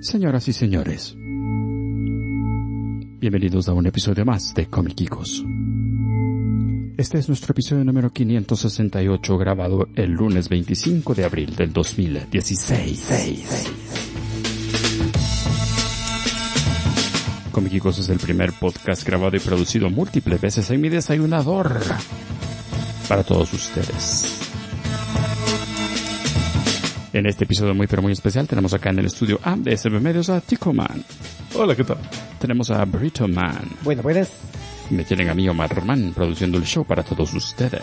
Señoras y señores, bienvenidos a un episodio más de Comiquicos. Este es nuestro episodio número 568, grabado el lunes 25 de abril del 2016. Comiquicos es el primer podcast grabado y producido múltiples veces en mi desayunador para todos ustedes. En este episodio muy pero muy especial tenemos acá en el estudio A de SB Medios a Tico Man. Hola, ¿qué tal? Tenemos a Burrito Man. Buenas. Me tienen a mí, Omar Man, produciendo el show para todos ustedes.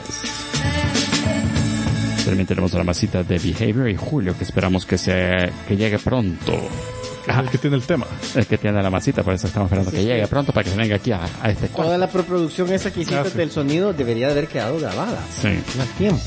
También tenemos a la masita de Behavior y Julio, que esperamos que llegue pronto. El que tiene el tema. El que tiene la masita, por eso estamos esperando que llegue pronto para que se venga aquí a este cuarto. Toda la preproducción esa que hiciste del sonido debería de haber quedado grabada. Sí. Ganar tiempo.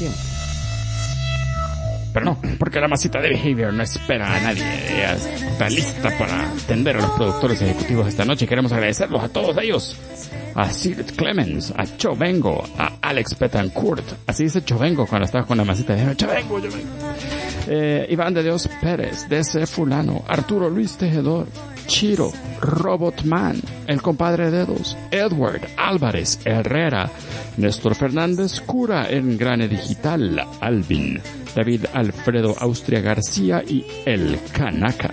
Pero no, porque la masita de Behavior no espera a nadie. Ella está lista para atender a los productores ejecutivos esta noche y queremos agradecerlos a todos ellos. A Sid Clemens, a Chovengo, a Alex Betancourt. Así dice Chovengo cuando estaba con la masita de Chovengo. Iván de Dios Pérez, DC Fulano, Arturo Luis Tejedor, Chiro, Robotman, el compadre Dedos, Edward Álvarez Herrera, Néstor Fernández Cura en Grane Digital, Alvin, David Alfredo Austria García y El Kanaka.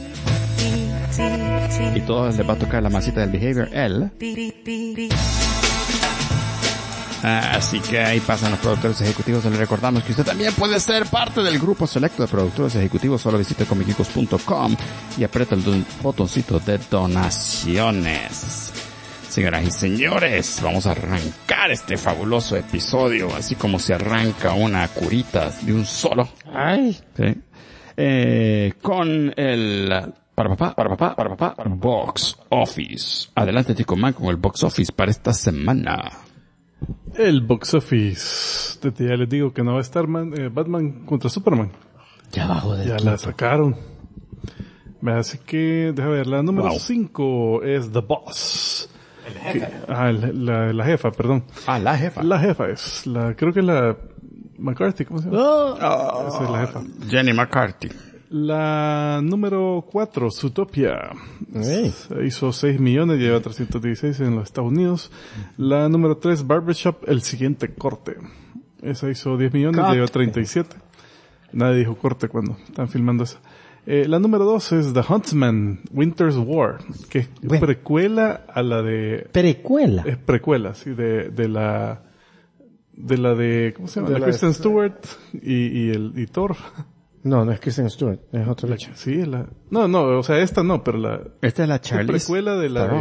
Y todos les va a tocar la masita del Behavior L. Así que ahí pasan los productores ejecutivos. Les recordamos que usted también puede ser parte del grupo selecto de productores ejecutivos. Solo visite comiquicos.com y aprieta el botoncito de donaciones. Señoras y señores, vamos a arrancar este fabuloso episodio, así como se arranca una curita de un solo. Ay. ¿Sí? Con el Box Office. Adelante, Tico Man, con el Box Office para esta semana. El Box Office. Desde ya les digo que no va a estar Batman contra Superman. Ya abajo del Ya quinto. la sacaron. Así que, déjame ver, la número 5 es The Boss. El jefe. La jefa, perdón. La jefa. La jefa es creo que es la McCarthy, ¿cómo se llama? Esa es la jefa. Jenny McCarthy. La número 4, Zootopia. Hizo 6 millones, lleva 316 en los Estados Unidos. La número 3, Barbershop, El Siguiente Corte. Esa hizo 10 millones, lleva 37. Nadie dijo corte cuando están filmando esa. La número 2 es The Huntsman, Winter's War, que es precuela a la de... ¿Precuela? Es precuela, sí, de la ¿cómo se llama? De Kristen Stewart y Thor. No es Kristen Stewart, es otro lecho. Sí, No, o sea, esta no, pero Esta es la Charlize precuela de la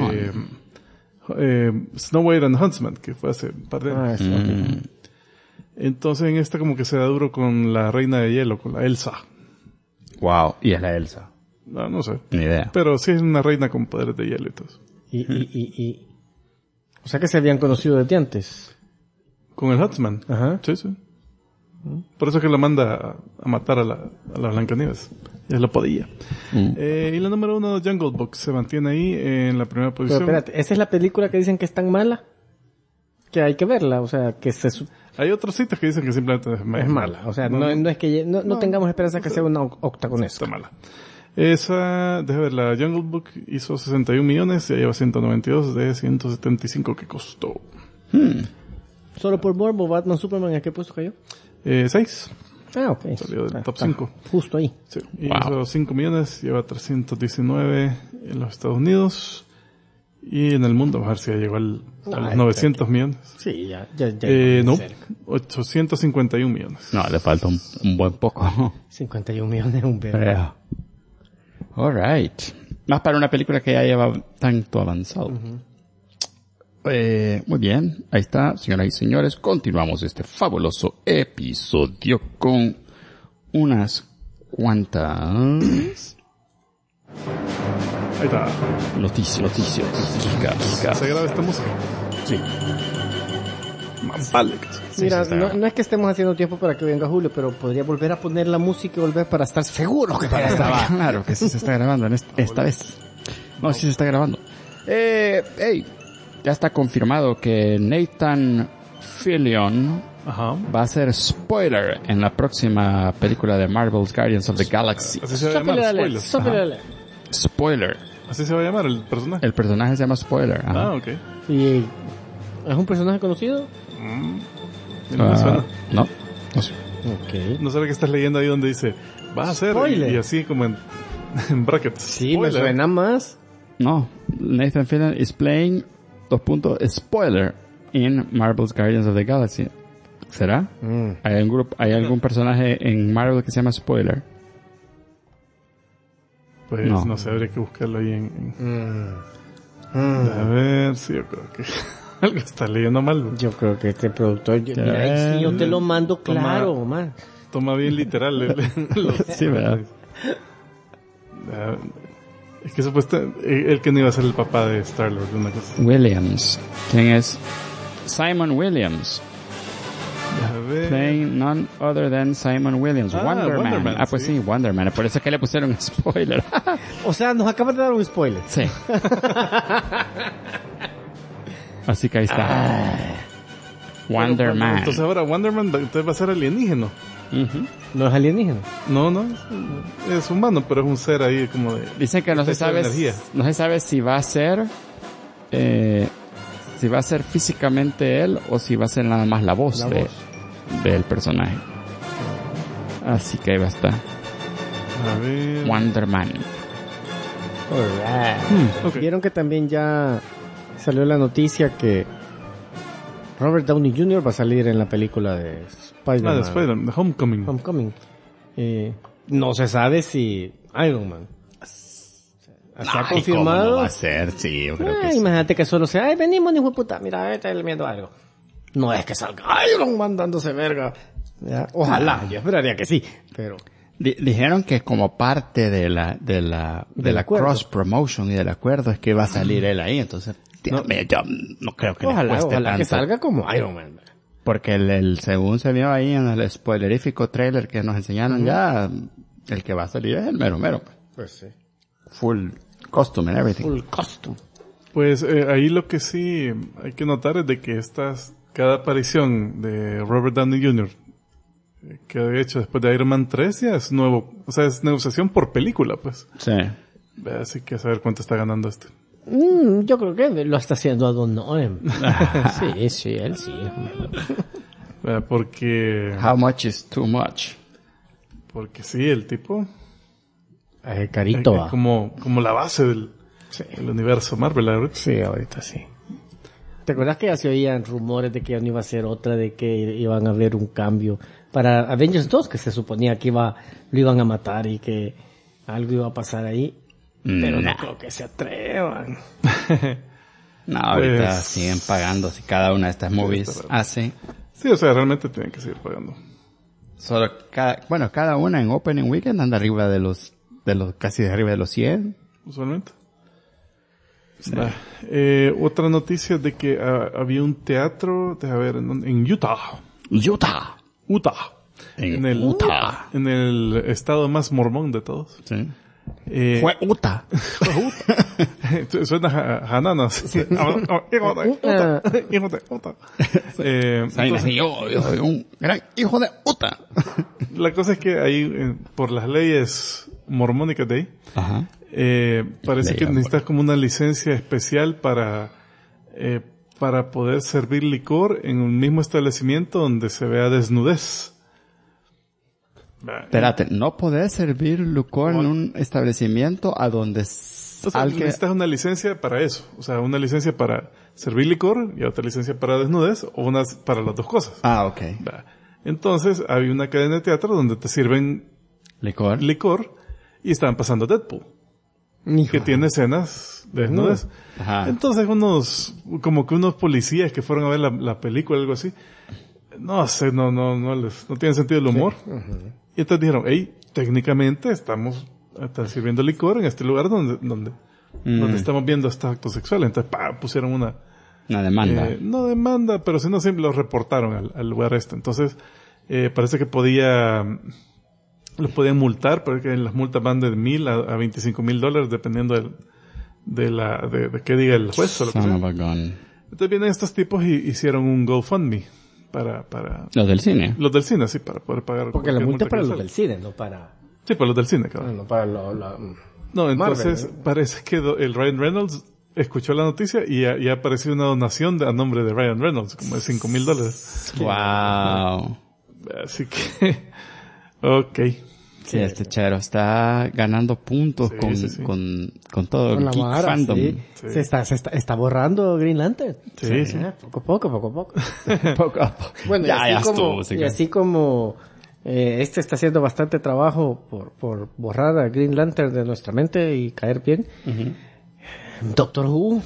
de Snow White and the Huntsman, que fue hace un par de años. Okay. Entonces en esta como que se da duro con la Reina de Hielo, con la Elsa. Wow, y es la Elsa. No sé. Ni idea. Pero sí es una reina con poderes de hielo y todo eso. Y o sea que se habían conocido desde antes. Con el Huntsman. Ajá. Sí. Por eso que la manda a matar a la Blancanieves. Ya lo podía. Y la número 1, Jungle Book, se mantiene ahí en la primera Pero posición. espérate, ¿esa es la película que dicen que es tan mala? Que hay que verla, o sea, que Hay otros sitios que dicen que simplemente es mala. O sea, no es que no tengamos esperanza que sea una octagonesca. Está mala. Esa, déjame ver, la Jungle Book hizo 61 millones, ya lleva 192 de 175 que costó. Solo por morbo, Batman Superman, ¿a qué puesto cayó? 6. Ah, ok. Salió del top Está 5. Justo ahí. Sí. Hizo 5 millones, lleva 319 en los Estados Unidos. Y en el mundo, a ver si ya llegó a los 900 millones. Sí, ya. No, 851 millones. No, le falta un buen poco. 51 millones, un bebé. Alright. Más para una película que ya lleva tanto avanzado. Muy bien, ahí está, señoras y señores. Continuamos este fabuloso episodio con unas cuantas Ahí está. noticias. ¿Se graba esta música? Sí. Más vale. Mira, no es que estemos haciendo tiempo para que venga Julio, pero podría volver a poner la música y volver para estar seguro que para estar. Claro que sí se está grabando esta vez. No, sí se está grabando. Ya está confirmado que Nathan Fillion Ajá. va a ser spoiler en la próxima película de Marvel's Guardians of the Galaxy. Así se va a llamar, spoiler. Spoiler. Así se va a llamar el personaje. El personaje se llama Spoiler. Ajá. Ah, ok. ¿Y es un personaje conocido? No me suena. No. No sé. Ok. No sabe que estás leyendo ahí donde dice, va a ser, Spoiler. y así como en brackets. Sí, Spoiler. me suena más. No. Nathan Fillion is playing spoiler in Marvel's Guardians of the Galaxy. ¿Será? ¿Hay algún personaje en Marvel que se llama Spoiler? Pues no sé, habría que buscarlo ahí A ver, sí, yo creo que algo está leyendo mal. Yo creo que este productor... Mira, ahí sí yo te lo mando claro, man. Toma bien literal. Sí, ¿verdad? Es que supuestamente el que no iba a ser el papá de Star-Lord, una cosa. Williams. ¿Quién es? Simon Williams. A ver. Playing none other than Simon Williams. Wonder Man. Ah, pues sí, Wonder Man. Por eso es que le pusieron spoiler. O sea, nos acaban de dar un spoiler. Sí. Así que ahí está. Wonder Man. Entonces ahora Wonder Man entonces va a ser alienígena. Ujú. ¿No es alienígena? No, es humano, pero es un ser ahí como de... Dicen que no se sabe si va a ser físicamente él o si va a ser nada más la voz del personaje. Así que ahí va a estar. A ver... Wonder Man. Okay. Vieron que también ya salió la noticia que Robert Downey Jr. va a salir en la película de Spider-Man. de Spider-Man, de Homecoming. No se sabe si Iron Man. ¿Se ha confirmado? ¿Cómo no va a ser? Sí, yo creo que sí. Imagínate que solo sea, venimos, hijo de puta, mira, está viendo algo. No es que salga Iron Man dándose verga. ¿Ya? Ojalá, yo esperaría que sí, pero... Dijeron que como parte de la cross promotion y del acuerdo es que va a salir él ahí, entonces yo no creo que ojalá le cueste tanto. que salga como Iron Man. Porque según se vio ahí en el spoilerífico trailer que nos enseñaron ya, el que va a salir es el mero. Pues sí. Full costume and everything. Full costume. Pues ahí lo que sí hay que notar es de que cada aparición de Robert Downey Jr., que de hecho después de Iron Man 3 ya es nuevo, o sea, es negociación por película, pues. Sí. Así que a saber cuánto está ganando este. Yo creo que lo está haciendo a Don Noem. Sí, él sí. Porque... How much is too much? Porque sí, el tipo... Carito. Es como la base del universo Marvel, ¿verdad? Sí, ahorita sí. ¿Te acuerdas que ya se oían rumores de que ya no iba a ser otra, de que iban a haber un cambio para Avengers 2, que se suponía que lo iban a matar y que algo iba a pasar ahí? Pero no creo que se atrevan. No, ahorita siguen pagando si cada una de estas movies hace. Sí, o sea, realmente tienen que seguir pagando. Solo cada una en Opening Weekend anda arriba de los casi arriba de los 100. Usualmente. Sí. Otra noticia de que había un teatro, en Utah. En el estado más mormón de todos. Sí. Fue Utah. Suena a Hananas. Hijo de Utah. Yo soy un gran hijo de Utah. La cosa es que ahí, por las leyes mormónicas de ahí, ajá. Parece que necesitas como una licencia especial para poder servir licor en un mismo establecimiento donde se vea desnudez. Espérate, no podés servir licor en un establecimiento a donde... necesitas una licencia para eso. O sea, una licencia para servir licor y otra licencia para desnudez, o una para las dos cosas. Ah, ok. Entonces, había una cadena de teatro donde te sirven licor y estaban pasando Deadpool. Que tiene escenas de desnudez. Entonces unos policías que fueron a ver la película o algo así, no sé, no tienen sentido el humor. Sí. Y entonces dijeron, técnicamente están sirviendo licor en este lugar donde estamos viendo estos actos sexuales. Entonces, pusieron una demanda. No demanda, pero si no, siempre lo reportaron al lugar este. Entonces, parece que los podían multar, porque las multas van de $1,000 a $25,000, dependiendo de qué diga el juez o lo que sea. Entonces vienen estos tipos y hicieron un GoFundMe para Los del cine. los del cine, sí, para poder pagar. Porque la cualquier multa es para que los le del salga. cine, no para... Sí, para los del cine, cabrón. No para No, entonces Marvel, parece que el Ryan Reynolds escuchó la noticia y ya apareció una donación a nombre de Ryan Reynolds, como de $5,000. Wow. Así que, ok. Sí, este chero está ganando puntos Sí. con todo con el la geek vara, fandom. sí. Sí. Se está borrando Green Lantern. Sí, sí. Poco a poco. Poco a poco. Bueno, ya y estuvo. así como este está haciendo bastante trabajo por borrar a Green Lantern de nuestra mente y caer bien. Doctor Who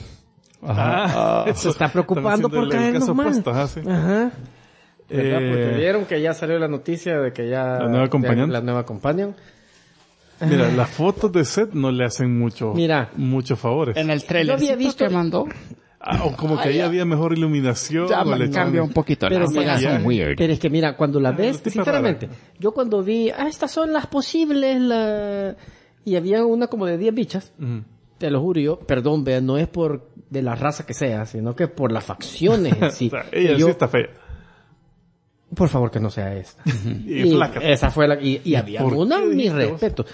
se está preocupando por caernos mal. Sí. Ajá. ¿Verdad? Porque vieron que ya salió la noticia de que ya... La nueva companion. La nueva companion. Mira, las fotos de set no le hacen muchos favores. En el Yo trailer había visto- que mandó, O como que ahí había mejor iluminación. ya o le cambia echaban- un poquito. Pero Las mira, magas son ya- weird. Pero es que mira, cuando la ves, tipo sinceramente, yo cuando vi, estas son las posibles, y había una como de 10 bichas, Ujú. te lo juro yo, perdón, vea, no es por de la raza que sea, sino que por las facciones en sí. O sea, ella Yo- sí está fea. Por favor que no sea esta. Y flaca. Esa fue la, y había por una, qué mi dijiste vos? respeto.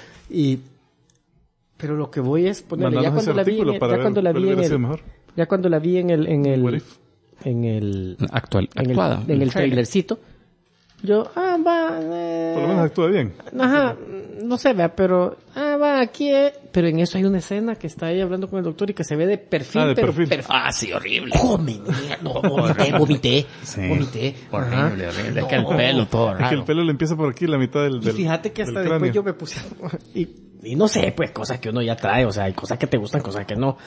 Pero lo que voy es ponerle, ya Mandanos cuando ese la vi, artículo para ya ver cuando la cuál vi en hubiera sido el, mejor. ya cuando la vi en What el, if? en el Actuada. en el trailercito, yo, Por lo menos actúa bien. ajá, no sé, vea, pero, va, aquí, pero en eso hay una escena que está ahí hablando con el doctor y que se ve de perfil, De pero perfil. Sí, horrible. vomité. Sí. Horrible. Horrible. Es que el pelo todo Es que el raro. pelo le empieza por aquí, la mitad del Y fíjate que hasta del después cráneo. yo me puse, y no sé, pues, cosas que uno ya trae, o sea, hay cosas que te gustan, cosas que no.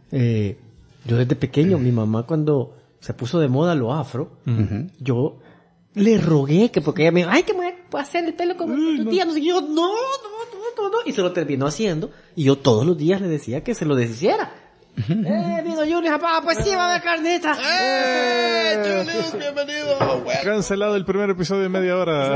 Yo desde pequeño, mi mamá cuando se puso de moda lo afro, yo le rogué que porque ella me dijo, ay, que me voy a hacer el pelo como tu tía, no sé qué. Yo, no, y se lo terminó haciendo, y yo todos los días le decía que se lo deshiciera. Vino Julius, papá, pues sí, va a haber carnita. Julius, bienvenido. Cancelado el primer episodio de media hora.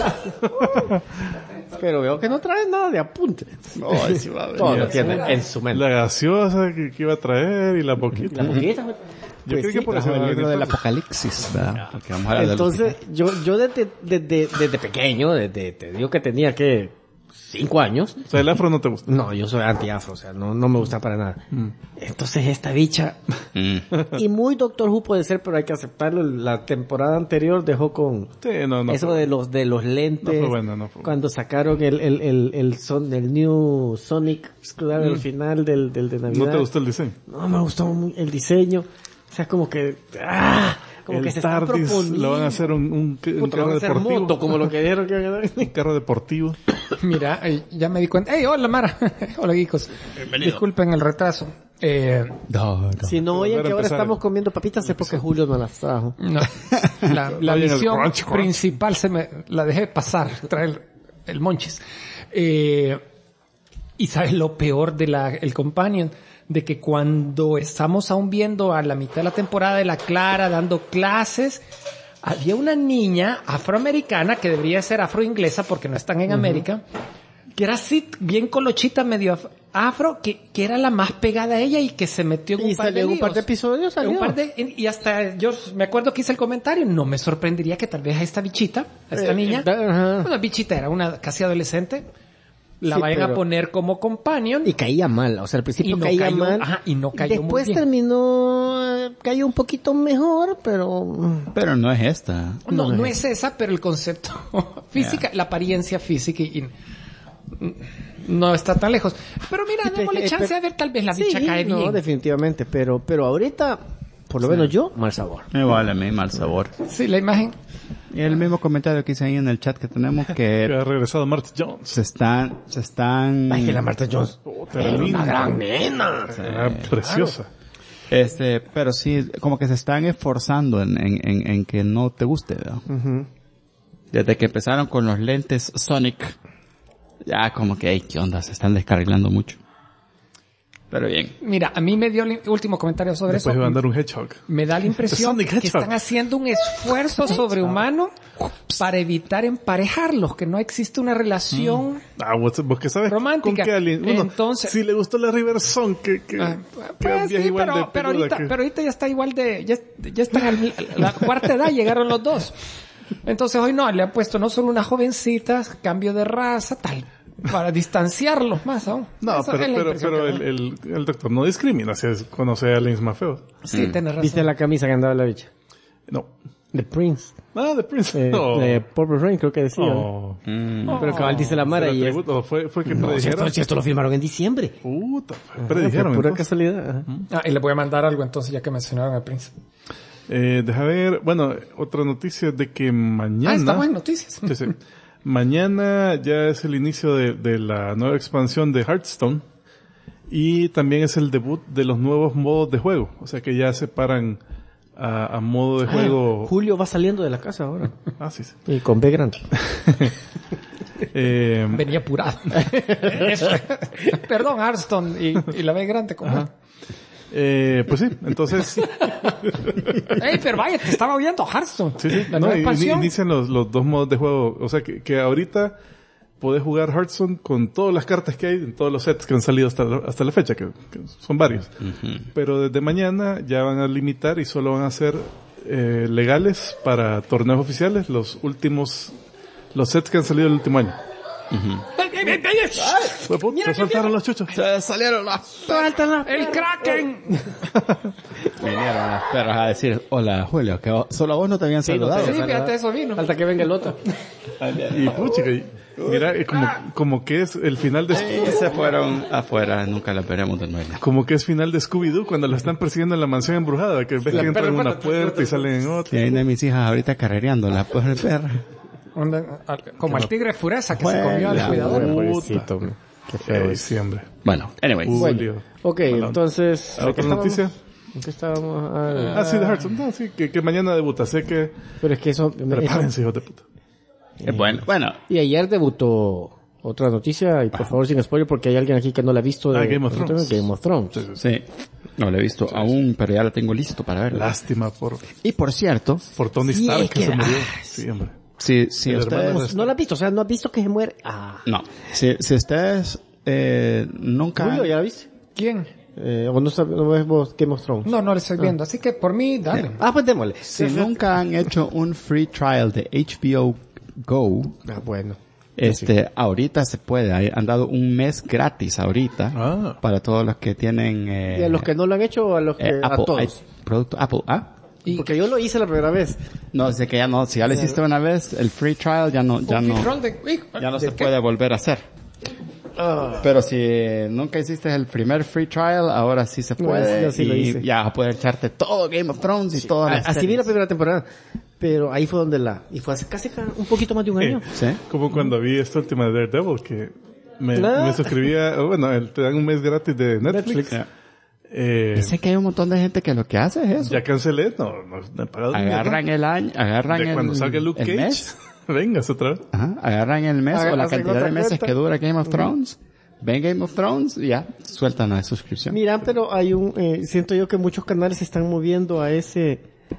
Pero veo que no trae nada de apunte. Ay, sí va a venir. Todo lo tiene en su mente. La gaseosa que iba a traer y la poquita. La poquita, pues. Yo creo que por eso El va a libro venir del todo. apocalipsis, ¿verdad? Porque vamos a hablar de Entonces, yo desde pequeño, te digo que tenía que 5 años. O sea, el afro no te gusta. No, yo soy anti-afro, o sea, no me gusta para nada. Entonces esta bicha, y muy Doctor Who puede ser, pero hay que aceptarlo, la temporada anterior dejó con Sí, no. eso fue- de los lentes, No fue buena, no fue buena. cuando sacaron el New Sonic Screwdriver al final del de Navidad. ¿No te gustó el diseño? No me gustó muy el diseño, o sea, como que, como el que se está TARDIS proponiendo. lo van a hacer un Puta, lo van carro a hacer deportivo. moto, como lo que dijeron que iban a hacer. Un carro deportivo. Mira, ya me di cuenta. ¡Hey, hola, Mara! Hola, geekos. Disculpen el retraso. Si no oyen Volver a que ahora empezar. estamos comiendo papitas es porque Julio nos las trajo. No. La Oye, en el misión crunch. principal la dejé pasar, traer el monchis. Y sabes lo peor de el Companion, de que cuando estamos aún viendo a la mitad de la temporada de la Clara dando clases, había una niña afroamericana que debería ser afroinglesa porque no están en América, que era así bien colochita, medio afro, que era la más pegada a ella y que se metió en Y un par de salió en un par de líos. episodios, salió. Y hasta yo me acuerdo que hice el comentario, no me sorprendería que tal vez a esta bichita, a esta niña, ajá. una bichita era una casi adolescente, la Sí, vayan a pero- poner como companion. Y caía mal, o sea, al principio Y no caía cayó- mal. ajá, y no cayó muy Después bien. terminó, cayó un poquito mejor, pero... Pero no es esta. No es esa, pero el concepto física, la apariencia física y no está tan lejos. Pero mira, démosle chance a ver, tal vez la bicha Sí, cae no, bien. definitivamente, pero ahorita, por lo menos yo, mal sabor. Me vale a mí, mal sabor. Sí, la imagen. Y el mismo comentario que hice ahí en el chat que tenemos Que que ha regresado Marty Jones. se están, Ay, que la Martha Jones era una gran nena. Ah, preciosa. pero sí, como que se están esforzando en que no te guste, ¿verdad? Desde que empezaron con los lentes Sonic, ya como que, hey, ¿qué onda? Se están descarrilando mucho. Pero bien. Mira, a mí me dio el último comentario sobre Después eso. iba a andar un hedgehog. Me da la impresión Sonic que Hedgehog. están haciendo un esfuerzo sobrehumano para evitar emparejarlos, que no existe una relación. Vos que sabes Romántica. con qué alien. Uno, Entonces- si le gustó la River Song, que Pues es sí, igual de pero peluda ahorita ya está igual de, ya están a la cuarta edad, llegaron los dos. Entonces hoy no, le han puesto no solo unas jovencitas, cambio de raza, tal, para distanciarlos más aún. No, Esa es la impresión pero que me da. el doctor no discrimina si conoce a aliens más feos. Sí, tenés razón. ¿Viste la camisa que andaba la bicha? No. The Prince. Ah, The Prince. De Purple Rain, creo que decía. Oh. Pero cabal dice la Mara ¿Será y es... tributo? ¿Fue que No, si predijeron? esto lo filmaron en diciembre. Puta, Por predijeron. pura entonces. casualidad. Ajá. Y le voy a mandar algo entonces, ya que mencionaron al príncipe. Deja ver, bueno, otra noticia de que mañana... Estamos en noticias. Sí, sí. Mañana ya es el inicio de la nueva expansión de Hearthstone y también es el debut de los nuevos modos de juego. O sea que ya separan a modo de juego... Julio va saliendo de la casa ahora. Ah, sí, sí. Y con B grande. Venía apurado. Eso. Perdón, Hearthstone y la B grande. ¿Cómo? Pues sí, entonces... Ey, pero vaya, te estaba oyendo Hearthstone. Sí, sí. La No, nueva expansión. inician los dos modos de juego. O sea que ahorita podés jugar Hearthstone con todas las cartas que hay en todos los sets que han salido hasta la fecha, que son varios. Pero desde mañana ya van a limitar y solo van a ser legales para torneos oficiales los sets que han salido el último año. Fue puto, se soltaron los chuchos. Se salieron las... ¡El Kraken! Vinieron las perras a decir, hola Julio, que solo a vos no te habían saludado. Sí, fíjate, eso vino. Hasta que venga el otro. Y puchica, mira, como que es el final de... Y se fueron afuera, nunca las veremos de nuevo. Como que es final de Scooby-Doo cuando lo están persiguiendo en la mansión embrujada, que ves que entran en una puerta y salen en otra. Tienen de mis hijas ahorita carrereando la pobre perra. Como el tigre fureza que se comió al Juela, cuidador. Pobrecito, man. Qué feo es. Diciembre. Bueno, anyways. Julio. Ok, entonces... ¿en qué ¿Otra estábamos? noticia? ¿En qué estábamos? Sí, de Hearthstone. No, sí, que mañana debuta. Sé que... Pero es que eso... Prepárense, hijos de puta. Bueno. Y ayer debutó otra noticia, y por favor sin spoiler, porque hay alguien aquí que no la ha visto de Game of Thrones. Game of Thrones. Sí. No lo he visto aún, pero ya lo tengo listo para verlo. Lástima Y por cierto, por Tony Sí, Stark es que que- se murió. ah, Sí, hombre. si El hermano ustedes... de- No la has visto, o sea, no has visto que se muere. Ah. No. Si ustedes nunca... Julio, ¿ya la viste? ¿Quién? ¿O no ves vos Game of Thrones? No le estoy viendo. Así que por mí, dale. Pues démosle. Si nunca han hecho un free trial de HBO Go, Bueno. ahorita se puede. Han dado un mes gratis ahorita para todos los que tienen ¿Y a los que no lo han hecho o a los que a Apple, todos? producto Apple. Porque yo lo hice la primera vez. No, sé que ya no. Si ya lo hiciste una vez, el free trial ya no se puede volver a hacer. Pero si nunca hiciste el primer free trial, ahora sí se puede. yo sí lo y hice. ya vas a poder echarte todo Game of Thrones y todas las Así vi series. la primera temporada. Pero ahí fue donde y fue hace casi un poquito más de un año. ¿Sí? Como cuando vi esta última de Daredevil, que me Ah. suscribía, bueno, te dan un mes gratis de Netflix. Ya. Eh, Sé que hay un montón de gente que lo que hace es eso. ya cancelé, no he pagado Agarran el año, agarran de cuando salga Luke el Cage, mes. vengas otra vez. Ajá, agarran el mes o la Hacen cantidad otra de meses cuenta. que dura Game of Thrones. Ven Game of Thrones y ya, sueltan la suscripción. Mira, pero hay siento yo que muchos canales se están moviendo a ese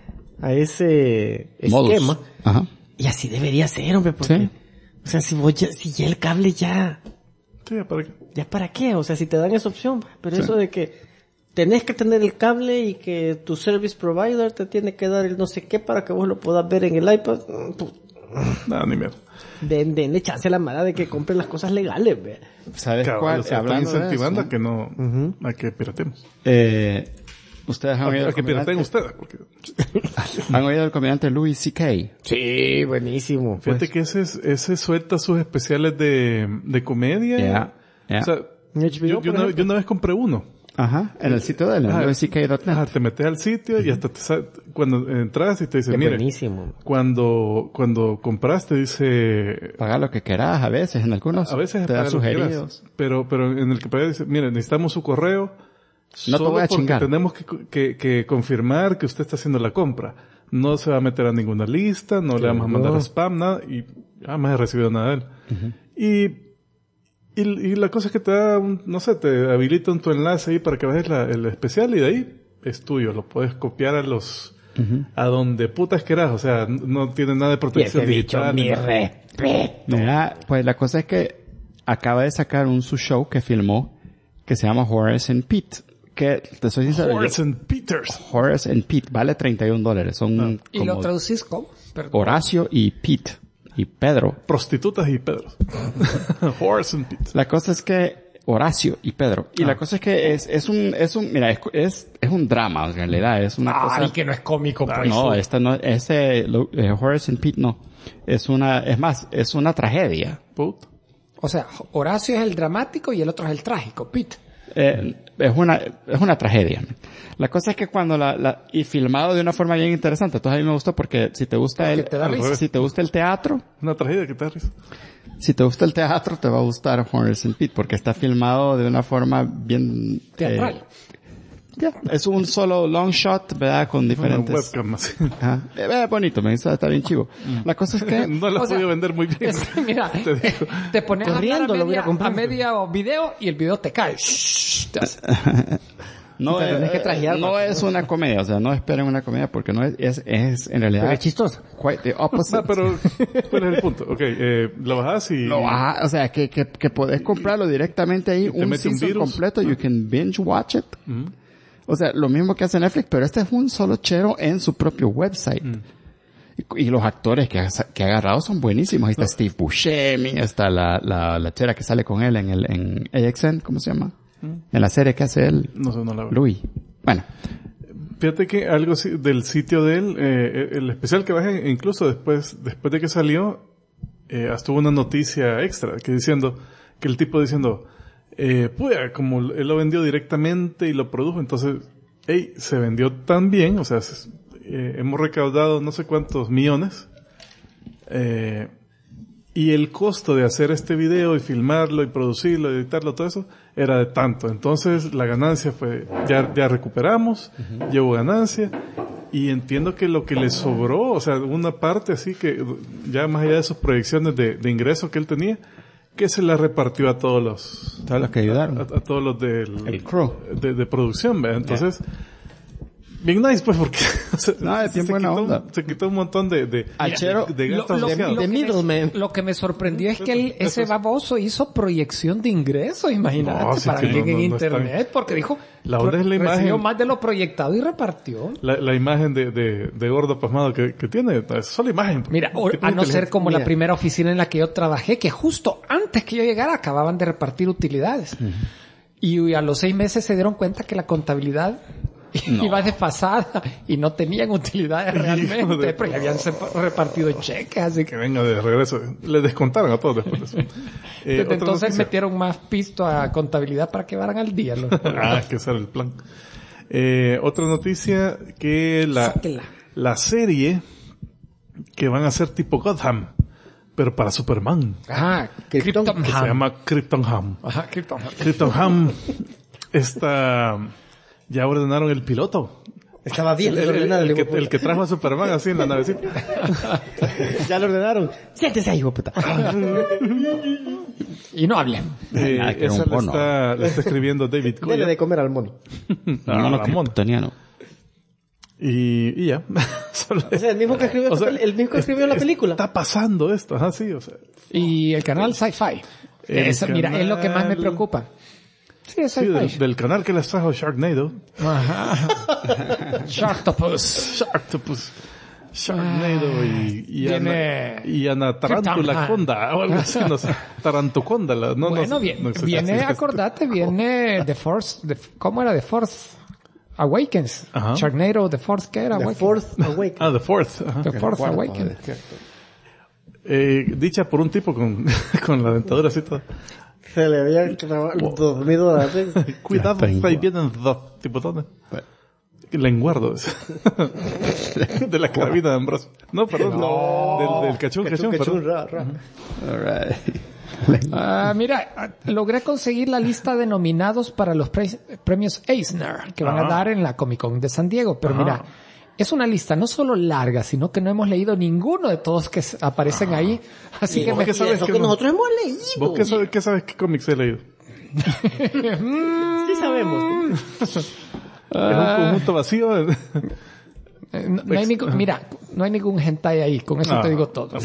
Modus. esquema. Ajá. Y así debería ser, hombre, porque, Sí. o sea, si ya el cable ya ¿Para qué? para qué, o sea, si te dan esa opción, pero eso de que tenés que tener el cable y que tu service provider te tiene que dar el no sé qué para que vos lo puedas ver en el iPad, Nada, ni mierda. denle chance a la mala de que compren las cosas legales, ve. ¿Sabes Cabal, cuál? o sea, están Hablando de incentivando eso, a que no, a que piratemos. ustedes han oído, A que pirateen ustedes, porque han oído el comediante Louis C.K. Sí, buenísimo. fíjate que ese suelta sus especiales de comedia. Ya. O sea, HBO, por ejemplo. yo una vez compré uno. Ajá, en el sitio de él, en Ajá. louisck.net. Te metes al sitio y hasta cuando entras y te dice, Qué mire, buenísimo. cuando compraste dice, Paga lo que querás, a veces, en algunos a veces te da paga lo que sugeridos. quieras, pero en el que paga dice, mire, necesitamos su correo. No te solo voy a porque chingar. tenemos que confirmar que usted está haciendo la compra. No se va a meter a ninguna lista, no le vamos a mandar spam, nada, y jamás he recibido nada de él. Y la cosa es que te da, no sé, te habilitan tu enlace ahí para que bajes el especial y de ahí es tuyo. Lo puedes copiar a donde putas quieras. O sea, no tiene nada de protección digital. Mira, pues la cosa es que acaba de sacar un su show que filmó que se llama Horace and Pete. Que, te soy sincero, Horace and Peters. Horace and Pete vale $31. Son ¿Y lo traducís cómo? Perdón. Horacio y Pete. Y Pedro. Prostitutas y Pedros. Horace and Pete. La cosa es que Horacio y Pedro. Y la cosa es que es un drama, en realidad. Es una cosa. Ay, que no es cómico, pues. No, Horace and Pete no. Es una tragedia. Puta. O sea, Horacio es el dramático y el otro es el trágico, Pete. Es una tragedia. La cosa es que cuando y filmado de una forma bien interesante. Entonces a mí me gustó porque si te gusta si te gusta el teatro. Una tragedia que te da risa. Si te gusta el teatro, te va a gustar Horace and Pete porque está filmado de una forma bien teatral. Es un solo long shot, ¿verdad? Con diferentes... Webcam, así. Bonito, me dice, está bien chivo. La cosa es que... No lo has podido vender muy bien. Mira, te pones corriendo, a media video y el video te cae. No, no es una comedia, o sea, no esperen una comedia porque no es en realidad... Pero es chistoso. Quite the opposite. No, pero, ¿cuál es el punto? Okay, lo bajás y... Lo bajás, o sea, que podés comprarlo directamente ahí, un season completo, you can binge watch it. O sea, lo mismo que hace Netflix, pero este es un solo chero en su propio website. Y los actores que ha agarrado son buenísimos. Ahí está Steve Buscemi, está la chera que sale con él en AXN, ¿cómo se llama? En la serie que hace él. No sé, no la veo. Louis. Bueno. Fíjate que algo del sitio de él, el especial que bajé, incluso después de que salió, hasta hubo una noticia extra que el tipo diciendo, como él lo vendió directamente y lo produjo, entonces, se vendió tan bien, o sea, hemos recaudado no sé cuántos millones, y el costo de hacer este video y filmarlo y producirlo, editarlo, todo eso, era de tanto. Entonces la ganancia fue, ya recuperamos, llevo ganancia, y entiendo que lo que le sobró, o sea, una parte así que, ya más allá de sus proyecciones de ingresos que él tenía, que se la repartió a todos los que ayudaron. A todos los el crew. De producción, ¿verdad? Entonces, bien nice, pues, porque es bien buena onda. Se quitó un montón de gastos asociados. De middleman. Lo que me sorprendió es que ese baboso hizo proyección de ingresos, imagínate, No, sí para que alguien en no internet, está... porque dijo, la onda es la imagen, recibió más de lo proyectado y repartió. La imagen de gordo pasmado que tiene, es solo imagen. Mira, a no ser como la primera oficina en la que yo trabajé, que justo antes que yo llegara acababan de repartir utilidades. Y a los 6 meses se dieron cuenta que la contabilidad iba desfasada y no tenían utilidades realmente, pero ya habían repartido cheques, así que venga de regreso. Le descontaron a todos después de eso. Entonces metieron más pisto a contabilidad para que varan al día. Que ese era el plan. Otra noticia, que la serie que van a hacer tipo Gotham, pero para Superman. Krypton que se llama Kryptonham. Kryptonham ya ordenaron el piloto. Estaba bien. El que trajo a Superman así en la navecita. Ya lo ordenaron. Siéntese ahí, puta. Y no hablen. Esa le está escribiendo David Goya. Dele de comer al mono. Mono kryptoniano. Y ya. O sea, el mismo que escribió la película. Está pasando esto, sí, o sea. Y el canal Sci-Fi. Mira, es lo que más me preocupa. Sí, es Sci-Fi. Del canal que les trajo Sharknado. Ajá. Sharktopus. Sharknado y Ana Tarántula Conda, o algo así, no sé. Tarantoconda, viene, acordate, viene The Force, ¿cómo era? The Force Awakens. Ajá. Sharknado, The Force, ¿qué era? The Fourth Awakens. The Fourth. Ajá. The Fourth Awakens. Dicha por un tipo con la dentadura así toda. Se le había dormido a la vez. Cuidado, ahí vienen 2 tipotones. Lenguardo. De la carabina de Ambrosio. No, perdón. Del cachún, perdón. Mira, logré conseguir la lista de nominados para los premios Eisner que van a dar en la Comic Con de San Diego. Pero mira, es una lista no solo larga, sino que no hemos leído ninguno de todos que aparecen ahí. Así que ¿Vos qué sabes Eso que que no? nosotros hemos leído. ¿Vos qué sabes qué cómics he leído? Sí sabemos. Es un conjunto vacío. no hay ningún, mira, no hay ningún hentai ahí, con eso te digo todo.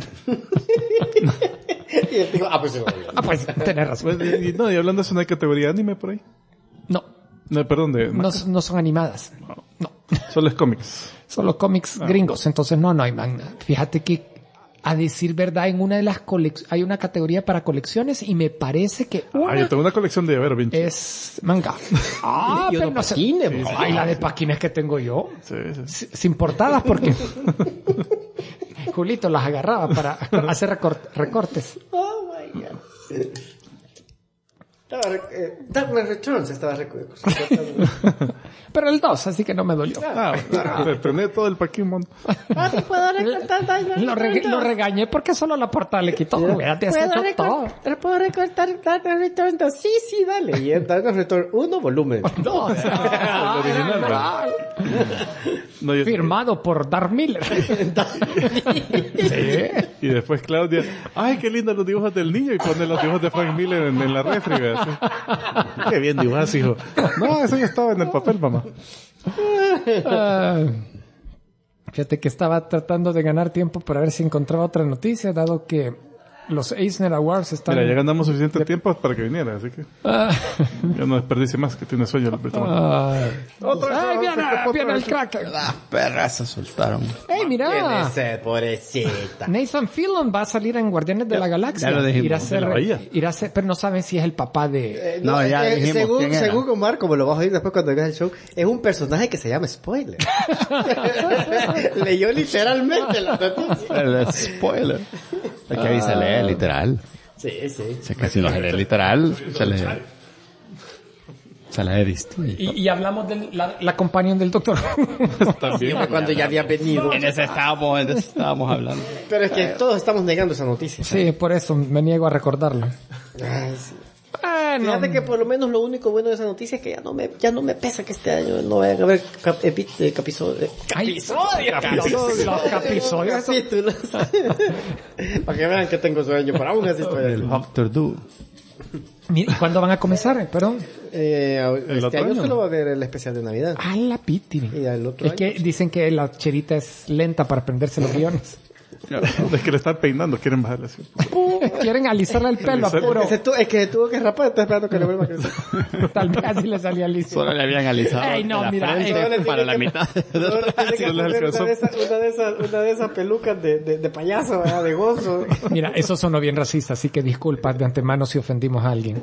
Y él dijo, pues se lo olvidó. Pues tenés razón. Y hablando de eso, ¿no hay categoría anime por ahí? No, Perdón, no son animadas. No. solo es cómics. Solo cómics gringos, entonces no hay manga. Fíjate que, a decir verdad, en una de las hay una categoría para colecciones y me parece que Yo tengo una colección de llavero bien chida. es manga. Y pero unos no sé. patines, pues. Ay, la de paquines que tengo yo. Sí. Sin portadas porque Julito las agarraba para hacer recortes. Oh my God. Dark Knight Returns estaba recordando. Pero el 2, así que no me dolió. Tenés todo el Pokémon. ¿Te puedo recortar Dark Knight Returns? Lo regañé porque solo la portada le quitó. Te has hecho todo. ¿Te puedo recortar Dark Knight Returns 2? Sí, dale. Y el Dark Knight Returns 1, volumen 2. El original. No, yo- Firmado por Dark Miller. Sí. Y después Claudia, ay, qué lindos los dibujos del niño, y pone los dibujos de Frank Miller en la refri. ¿verdad? Qué bien dibujas, hijo. No, eso ya estaba en el papel, mamá. Fíjate que estaba tratando de ganar tiempo para ver si encontraba otra noticia, dado que los Eisner Awards están... Mira, ya ganamos suficiente tiempo para que viniera, así que ya no desperdicie más, que tiene sueño el británico. ¡Ay, viene el crack! Las perras se soltaron. ¡Ey, mira! Tiene sed, pobrecita. Nathan Fillion va a salir en Guardianes de la Galaxia. ya lo dijimos, Irá a ser, pero no saben si es el papá de... No, ya dijimos quién era. Según Omar, como lo vas a oír después cuando veas el show, es un personaje que se llama Spoiler. Leyó literalmente la noticia. El spoiler. Es que ahí se lee literal. Sí. O sea, que si no se lee literal, se lee distinto. Y hablamos de la companion del doctor. También. Cuando ya había venido. En ese estábamos hablando. Pero es que todos estamos negando esa noticia. Sí, por eso me niego a recordarlo. Ay, sí. Bueno, Fíjate que por lo menos lo único bueno de esa noticia es que ya no me pesa que este año no vayan a haber capítulos. Para que vean que tengo sueño, pero aún así estoy El Doctor Do. ¿y cuándo van a comenzar? Perdón. Este otro año año? solo va a haber el especial de Navidad. A la piti. Y el otro Es que año. dicen que la cherita es lenta para aprenderse los guiones. Es que le están peinando, quieren bajarle así. Quieren alisarle el pelo a puro. Es que tuvo que rapar, está esperando que le vuelva a crecer. Tal vez así le salía liso. Solo le habían alisado Ey, no, la mira, frente solo le para tiene la que- mitad. Solo tiene que No les poner alcanzó. una de esas pelucas de payaso, ¿verdad? De gozo. Mira, eso sonó bien racista, así que disculpas de antemano si ofendimos a alguien.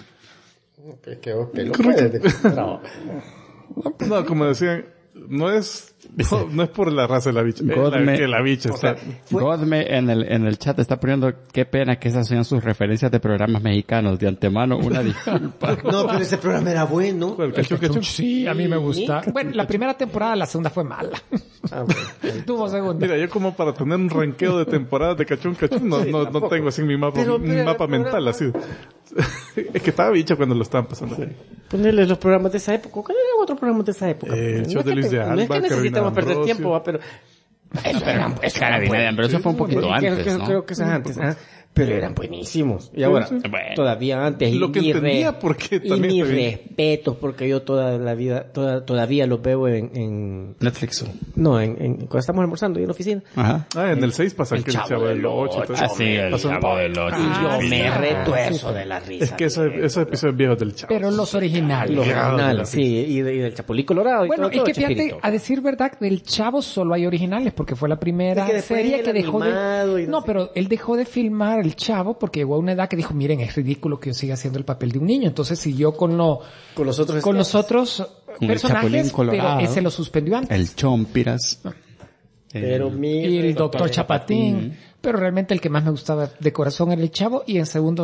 No, como decían, no es por la raza de la bicha, Godme. que la bicha está. Godme en el chat está poniendo qué pena que esas sean sus referencias de programas mexicanos. De antemano, una disculpa. No, pero ese programa era bueno. El cachú, cachú. Sí, a mí me gusta. Bueno, la primera temporada, la segunda fue mala. Tuvo segunda. Mira, yo como para tener un ranqueo de temporadas de cachún, cachún, no tengo así mi mapa, Pero un mapa el mental, programa- así. Es que estaba bicha cuando lo estaban pasando. Ponerle los programas de esa época. ¿Cuál eran otros programas de esa época? El show de Luis de No es Alba, que Carolina necesitamos perder Ambrosio. tiempo, ¿va? Pero Es Carabina de Ambrosio fue un poquito antes, ¿no? creo que es antes. Pero eran buenísimos. Y ahora, Sí. todavía antes. Lo que entendía porque y también mis está bien. respetos, porque yo toda la vida, todavía los veo en Netflix. cuando estamos almorzando y en la oficina. Ajá. En el 6 pasa El que el Chavo Chavo del del 8 y todo eso. Ah, sí, el Pasó- Chavo del Ocho. Y yo sí, me sí. retuerzo de la risa. Es que esos episodios viejos del Chavo. Pero los originales. Los Claro, originales, sí. sí, y del Chapulín Colorado y Bueno, todo, es que fíjate, Chespirito. a decir verdad, del Chavo solo hay originales, porque fue la primera Es que después serie el que dejó animado y de... no No, sé. pero él dejó de filmar el Chavo porque llegó a una edad que dijo, miren, es ridículo que yo siga haciendo el papel de un niño. Entonces siguió con Con los otros con los sketches. otros el personajes, Chapulín pero Colorado. ese lo suspendió antes. El Chompiras. Pero mi... Y el Doctor Chapatín. Pero realmente el que más me gustaba de corazón era el Chavo y en segundo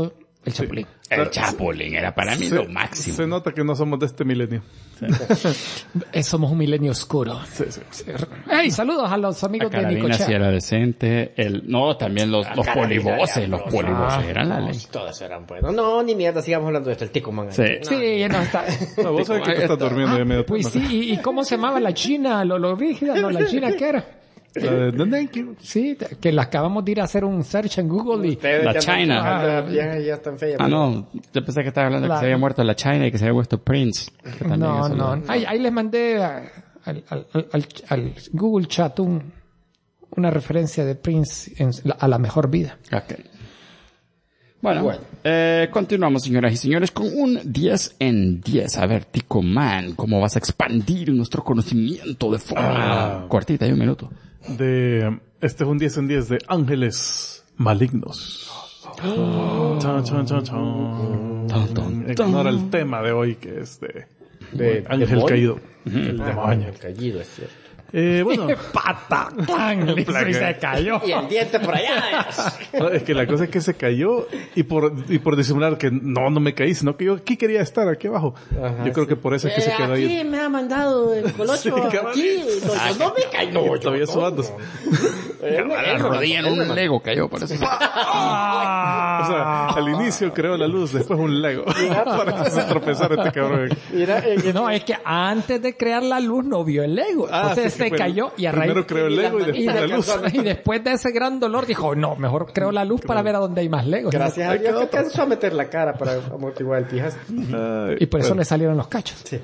El Chapulín. El Chapulín era para mí lo máximo. Se nota que no somos de este milenio. Somos un milenio oscuro. Sí, sí. Hey, saludos a los amigos de Carabina sí Nicochea. era decente. También los polivoces. Los polivoces eran la ley. Todas eran buenos. No, ni mierda, sigamos hablando de esto. El Tico Man. Sí. Sí, no está. No, vos sabés que te estás durmiendo ya medio Pues sí, ¿y cómo se llamaba la china? Lo rígida, no, la china que era. La de The Naked. Sí, que la acabamos de ir a hacer un search en Google y... La China. Ya están feas. No, yo pensé que estaba hablando de que se había muerto la China y que se había puesto Prince. Que también No, eso no. Ahí les mandé al Google Chat una referencia de Prince a la mejor vida. Ok. Bueno. Continuamos, señoras y señores, con un 10 en 10. A ver, Tico Man, ¿cómo vas a expandir nuestro conocimiento de forma cortita y un minuto? Este es un 10 en 10 de Ángeles Malignos. Chan, chan, chan, chan. Ignora el tema de hoy, que es de Ángel demonio. Caído. El demonio. El caído, es cierto. Bueno, ¡Patatán! Y se cayó. Y el diente por allá. no, es que la cosa es que se cayó y por disimular que no me caí, sino que yo aquí quería estar, aquí abajo. Yo creo que por eso es que se quedó Aquí ahí. me ha mandado el colocho. Sí, cabal. Aquí. No me cayó. Todavía sudando. La rodilla en un Lego cayó, parece. O sea, al inicio creó la luz, después un Lego. Para que se tropezara este cabrón. Mira, No, es que antes de crear la luz no vio el Lego. Entonces sí, se cayó y a raíz... primero creó el Lego y después la luz. Y después de ese gran dolor dijo, no, mejor creo la luz para ver a dónde hay más Legos. gracias a Dios que alcanzó a meter la cara para amortiguar el pijazo. Y por eso le salieron los cachos. Sí.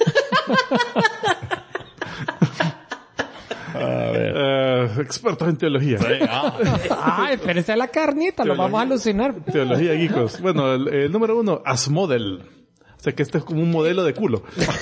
Expertos en teología. Espérense a la carnita, lo vamos a alucinar. Teología geekos. Bueno, el número 1, Asmodel. O sea que este es como un modelo de culo.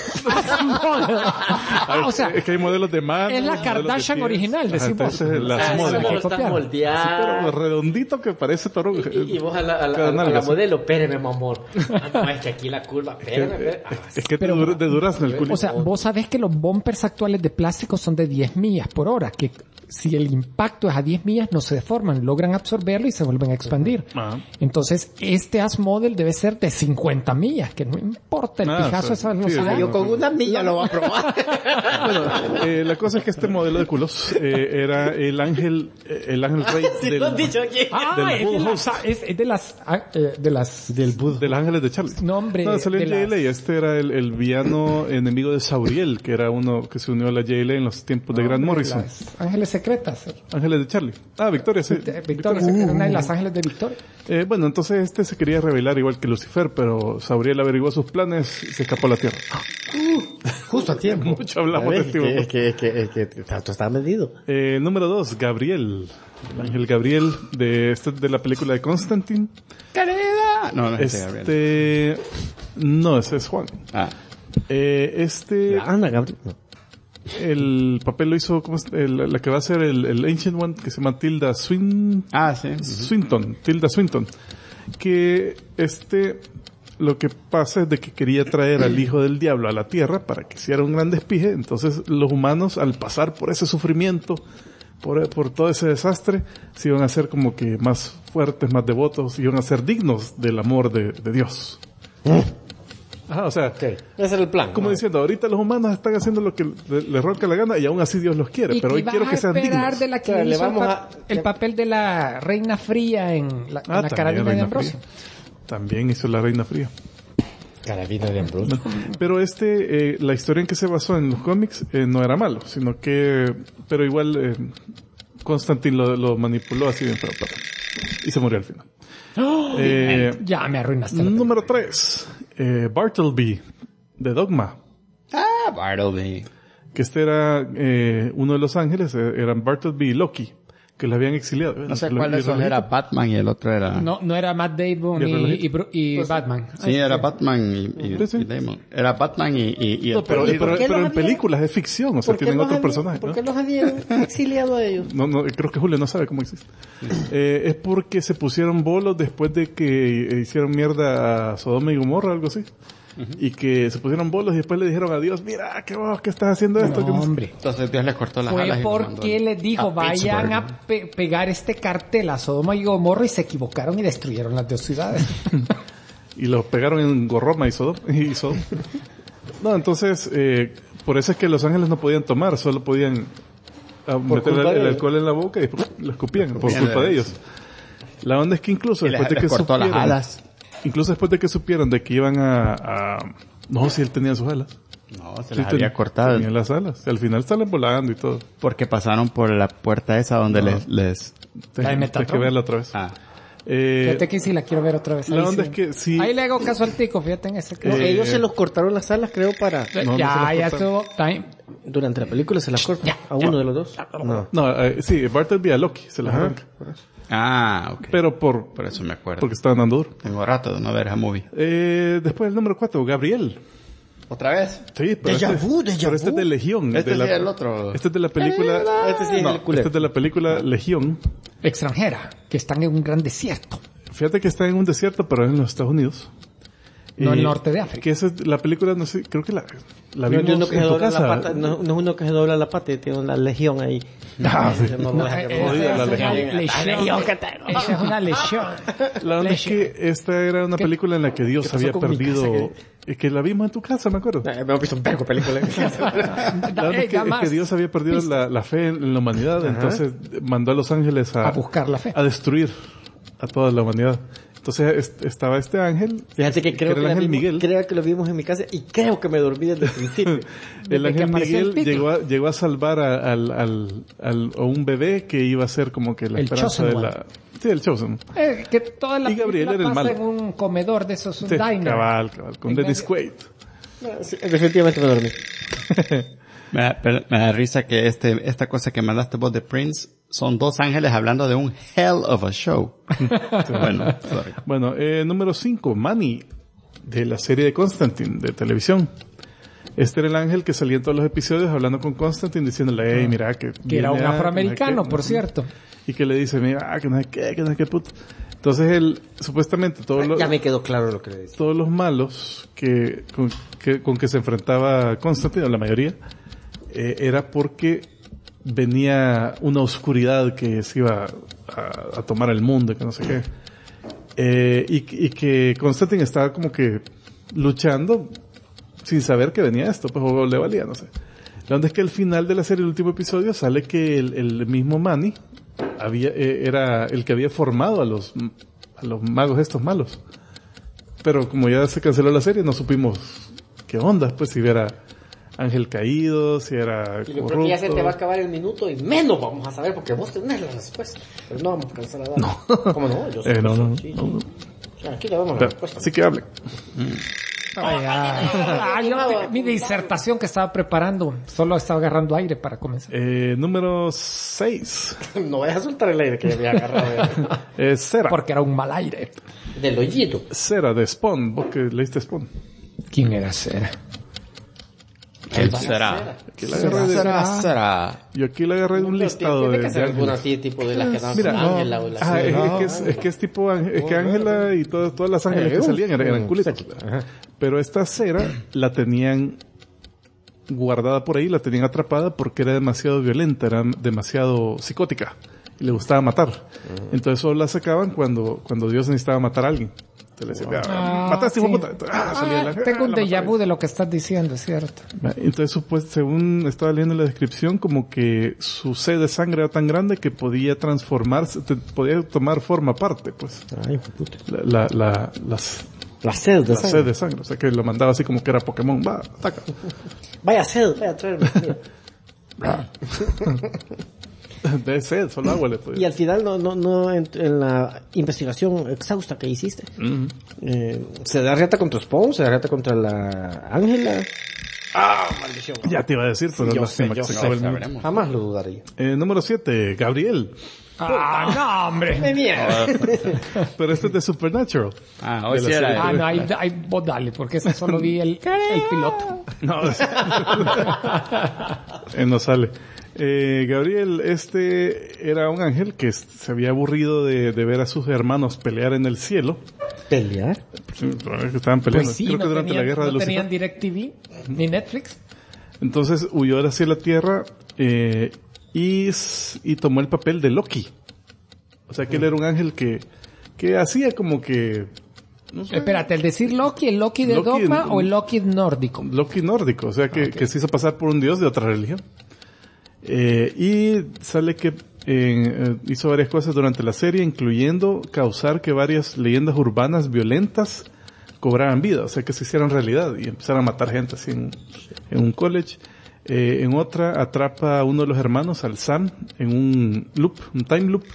O sea, es que hay modelos de mano. es la modelos de Kardashian pies. original, Ajá, decimos. entonces es la Asmodel. que Está copiar. moldeada. Pero redondito que parece toro. Y vos a cada la nalga, sí. modelo, espéreme, mi amor. No, es que aquí la curva, espéreme. Es que de durazno el culo. O sea, vos sabés que los bumpers actuales de plástico son de 10 millas por hora, que si el impacto es a 10 millas no se deforman, logran absorberlo y se vuelven a expandir. Ajá. Entonces, este Asmodel debe ser de 50 millas, que no importa el pijazo a esa sí, velocidad. sí, Yo con una milla lo voy a probar. Bueno, la cosa es que este modelo de culos era el ángel rey Sí, lo han dicho aquí. del Es de, Bull las, es de las... de los ángeles de Charlie. No, hombre, No, salió en de JLA. Este era el villano enemigo de Sauriel, que era uno que se unió a la JLA en los tiempos de Grant Morrison. Las Ángeles Secretas. Ángeles de Charlie. Victoria, sí. Victoria, una de las Ángeles de Victoria. Bueno, entonces este se quería revelar igual que Lucifer, pero Sauriel averiguó sus planes y se escapó a la Tierra. Justo a tiempo. Mucho hablamos de este Es que está medido. Número 2, Gabriel. El ángel Gabriel de la película de Constantine. ¡Querida! No, No, ese es Juan. Ana Gabriel. El papel lo hizo la que va a ser el Ancient One, que se llama Tilda Sí. Swinton. Tilda Swinton. Que lo que pasa es de que quería traer al hijo del diablo a la tierra para que hiciera un gran despije. Entonces los humanos, al pasar por ese sufrimiento, por todo ese desastre, se iban a hacer como que más fuertes, más devotos, iban a ser dignos del amor de Dios. Ajá, o sea, Ese era el plan. como diciendo, ahorita los humanos están haciendo lo que les ronca la gana y aún así Dios los quiere, pero hoy quiero que sean dignos. de la que O sea, le le hizo vamos el papel de la Reina Fría en la También carabina de Reina Ambrosio. Fría. También hizo la Reina Fría. Carabina de Ambrosio. Pero la historia en que se basó en los cómics no era malo, sino que, pero igual Constantine lo manipuló así de para y se murió al final. Ya me arruinaste. Número 3, Bartleby, de Dogma. Bartleby. Que era uno de los ángeles, eran Bartleby y Loki, que lo habían exiliado. No sé cuál de esos era Batman y el otro era... No era Matt Damon y Batman. Sí, era Batman y Damon. Era Batman y No, pero en películas es ficción, o sea, tienen otros personajes. ¿Por qué los habían exiliado a ellos? No, creo que Julio no sabe cómo existe. Es porque se pusieron bolos después de que hicieron mierda a Sodoma y Gomorra, algo así. y que se pusieron bolos y después le dijeron a Dios, mira, ¿qué estás haciendo esto? No, hombre. Entonces Dios les cortó las Fue alas y los mandó porque les dijo, vayan a pegar este cartel a Sodoma y Gomorra y se equivocaron y destruyeron las dos ciudades. Y los pegaron en Gorroma y Sodom. No, entonces, por eso es que los ángeles no podían tomar, solo podían meter el alcohol en la boca y lo escupían, por culpa de ellos. La onda es que incluso después de que cortó las alas. Incluso después de que supieron de que iban no, si él tenía sus alas. No, se las había cortado. Tenía las alas. Al final salen volando y todo. Porque pasaron por la puerta esa donde les... Tienes que verla otra vez. Fíjate que sí la quiero ver otra vez. La onda es que sí. Ahí le hago caso al tico, fíjate en ese. Ellos se los cortaron las alas, creo, para... ya estuvo. Durante la película se las corta a uno de los dos. No, sí, Bartleby a Loki se las arranca. Ok. Pero por eso me acuerdo. Porque estaban dando duro. Tengo rato de no ver esa movie. Después el número 4, Gabriel. ¿Otra vez? Sí, pero este es de Legión. Este es el otro. Este es de la película... Este es de la película Legión. Extranjera, que están en un gran desierto. Fíjate que está en un desierto, pero en los Estados Unidos. No en el norte de África. Que esa es la película, no sé, creo que la vimos no, en tu casa. No es uno que se dobla la pata y tiene una legión ahí. Sí. Esa es una lesión. La onda es que esta era una película en la que Dios había perdido... Es que la vimos en tu casa, me acuerdo. Me he visto un perco película. La onda es que Dios había perdido la fe en la humanidad, entonces mandó a los ángeles a buscar la fe. A destruir a toda la humanidad. Entonces estaba este ángel. Fíjate que creo que era el ángel Miguel. Creo que lo vimos en mi casa y creo que me dormí desde el principio. El ángel Miguel llegó a salvar a un bebé que iba a ser como que la esperanza de la... Sí, el Chosen. Que toda la y Gabriel era el malo. En un comedor de esos, un sí, diner. Cabal, con Dennis Quaid. Sí, definitivamente me dormí. Me da risa que esta cosa que mandaste vos de Prince son dos ángeles hablando de un hell of a show. Bueno, número 5, Manny, de la serie de Constantine, de televisión. Este era el ángel que salía en todos los episodios hablando con Constantine, diciéndole, hey, mira, que era un afroamericano, por cierto. Y que le dice, mira, que no sé qué puto. Entonces él, supuestamente, ya me quedó claro lo que le dice. Todos los malos con que se enfrentaba Constantine, la mayoría, era porque venía una oscuridad que se iba a tomar el mundo, que no sé qué. Y que Constantine estaba como que luchando sin saber que venía esto, pues o le valía, no sé. La onda es que al final de la serie, el último episodio, sale que el mismo Manny era el que había formado a los magos estos malos. Pero como ya se canceló la serie, no supimos qué onda, pues si era ángel caído, si era y yo creo que ya se te va a acabar el minuto y menos vamos a saber porque vos tenés la respuesta. Pero no vamos a cancelar nada. No. ¿Cómo no? Yo sé no. Aquí le damos la respuesta. Así que hable. Mi disertación que estaba preparando, solo estaba agarrando aire para comenzar. Número 6. No vayas a soltar el aire que ya había agarrado. Cera. Porque era un mal aire. Del hoyito. Cera de Spawn. ¿Vos que leíste Spawn? ¿Quién era Cera? ¿Quién será? Yo aquí le agarré de un listado de alguna así tipo de las que dan Ángela o la es que es tipo es que Ángela y todas las ángeles que salían eran culitos. Pero esta Cera la tenían guardada por ahí, la tenían atrapada porque era demasiado violenta, era demasiado psicótica y le gustaba matar. Entonces solo la sacaban cuando Dios necesitaba matar a alguien. Entonces le decía, mataste, hijo de puta. Tengo un déjà vu de lo que estás diciendo, es cierto. Entonces, según estaba leyendo la descripción, como que su sed de sangre era tan grande que podía transformarse, podía tomar forma aparte, pues. Ay, puta. La sed de sangre. O sea, que lo mandaba así como que era Pokémon. Va, ataca. Vaya sed, vaya a traerme. De sed, solo agua le podía. Y al final no en la investigación exhausta que hiciste, ¿se da reta contra Spawn? ¿Se da reta contra la Ángela? Maldición. Ya te iba a decir, pero yo sé. Jamás lo dudaría. Número 7, Gabriel. No, hombre. Me mierda. Pero este es de Supernatural. Hoy sí era. No, ahí vos dale, porque ese solo vi el piloto. No, no sale. Gabriel, este era un ángel que se había aburrido de ver a sus hermanos pelear en el cielo. ¿Pelear? Sí, que estaban peleando. Pues sí, Creo que durante la guerra de no Lucifer. tenían DirecTV ni Netflix. Entonces huyó hacia la Tierra y tomó el papel de Loki. O sea que él era un ángel que hacía como que... No sé, Espérate, el decir Loki, ¿el Loki de Loki Dogma en- o el Loki nórdico? Loki nórdico, o sea que se hizo pasar por un dios de otra religión. Y sale que hizo varias cosas durante la serie, incluyendo causar que varias leyendas urbanas violentas cobraran vida, o sea que se hicieran realidad y empezaran a matar gente así en un college. En otra atrapa a uno de los hermanos, al Sam, en un time loop.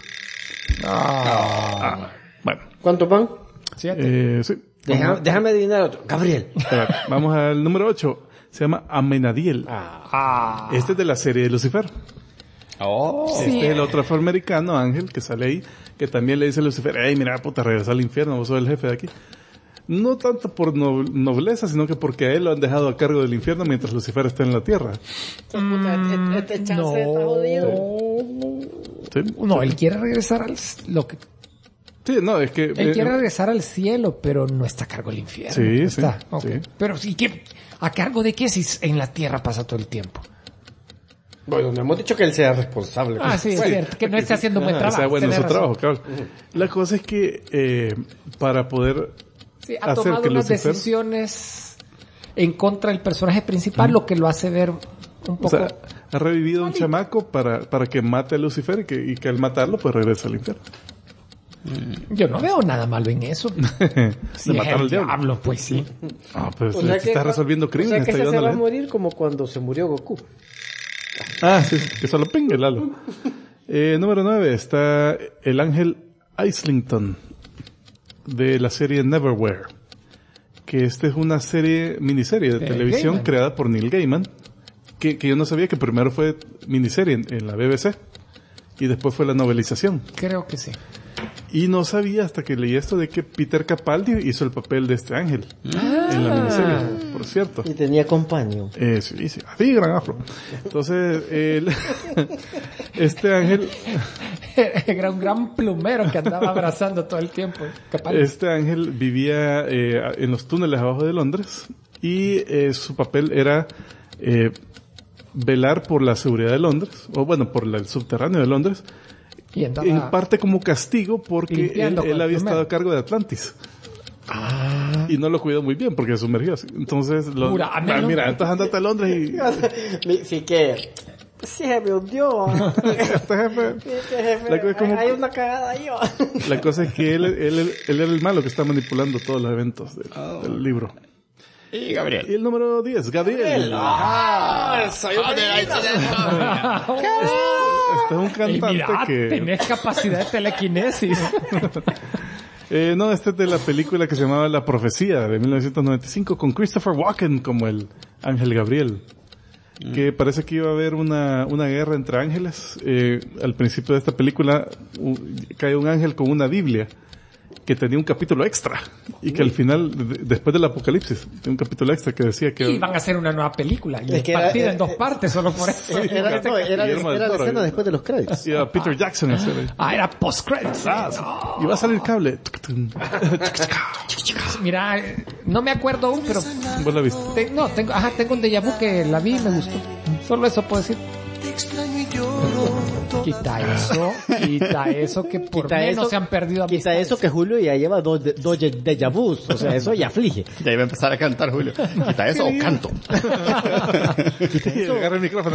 Bueno, ¿Cuántos van? sí. Déjame adivinar otro. Gabriel. Espera, vamos al número 8. Se llama Amenadiel. Este es de la serie de Lucifer. Este es el otro afroamericano, Ángel, que sale ahí, que también le dice a Lucifer, hey, mira, puta, regresa al infierno, vos sos el jefe de aquí. No tanto por nobleza, sino que porque a él lo han dejado a cargo del infierno mientras Lucifer está en la tierra. Este chance está jodido. ¿Sí? No, él quiere regresar al... Sí, no, es que... Él quiere regresar al cielo, pero no está a cargo del infierno. Sí, está. sí, Okay. sí. Pero sí que... ¿A cargo de qué si en la tierra pasa todo el tiempo? Bueno, no hemos dicho que él sea responsable. Sí, es cierto. Que no esté haciendo buen trabajo. O sea, bueno, Tenés su razón. trabajo, claro. La cosa es que para poder Sí, ha hacer tomado que unas Lucifer... decisiones en contra del personaje principal, lo que lo hace ver un poco... O sea, ha revivido un chamaco para que mate a Lucifer y que al matarlo pues regresa al infierno. Yo no veo nada malo en eso. Si De es matar el al diablo. diablo, pues sí. Ah, pues O sea que está resolviendo crímenes, O sea que está ese se ayudando va a a la gente. morir como cuando se murió Goku. Ah, sí, que solo pingue el halo. Número 9 está el ángel Islington de la serie Neverwhere, que esta es una miniserie de televisión Gaiman. creada por Neil Gaiman, que yo no sabía que primero fue miniserie en la BBC y después fue la novelización. Creo que sí. Y no sabía hasta que leí esto de que Peter Capaldi hizo el papel de este ángel en la miniserie, por cierto. Y tenía compañero. Sí, así gran afro. Entonces, este ángel, Era un gran plumero que andaba abrazando todo el tiempo. Capaz. este ángel vivía en los túneles abajo de Londres y su papel era velar por la seguridad de Londres, o bueno, por el subterráneo de Londres, Y andaba... en parte como castigo porque Limpiando con él el había estado plumero. a cargo de Atlantis. Y no lo cuidó muy bien porque se sumergió así. Entonces, Jurámelo. mira, entonces andate a Londres y Sí que... Sí, se me hundió. este jefe, La cosa es como- Hay una cagada ahí. la cosa es que él era el malo que está manipulando todos los eventos del libro. Y Gabriel. Y el número 10, Gabriel. Soy un Este es un Ey, cantante mira, que... tenés capacidad de telequinesis. No, este es de la película que se llamaba La Profecía de 1995 con Christopher Walken como el Ángel Gabriel. Que parece que iba a haber una guerra entre ángeles. Al principio de esta película cae un ángel con una Biblia que tenía un capítulo extra y que al final, después del apocalipsis, tenía un capítulo extra que decía que... Y van a hacer una nueva película. Y Es que era- partida en dos partes solo por eso. Era la Guillermo del escena Toro. después de los créditos. Y a Peter Jackson a hacer ahí. Era post-credits. Y va a salir cable. Mira, no me acuerdo aún, pero... ¿Vos la viste? Tengo un déjà vu que la vi y me gustó. Solo eso puedo decir. Quita eso que por Quita menos eso- se han perdido Quizá amistades. eso que Julio ya lleva dos déjà vus. O sea, eso ya aflige. Ya iba a empezar a cantar, Julio. ¿Quita eso o canto? Y agarra el micrófono.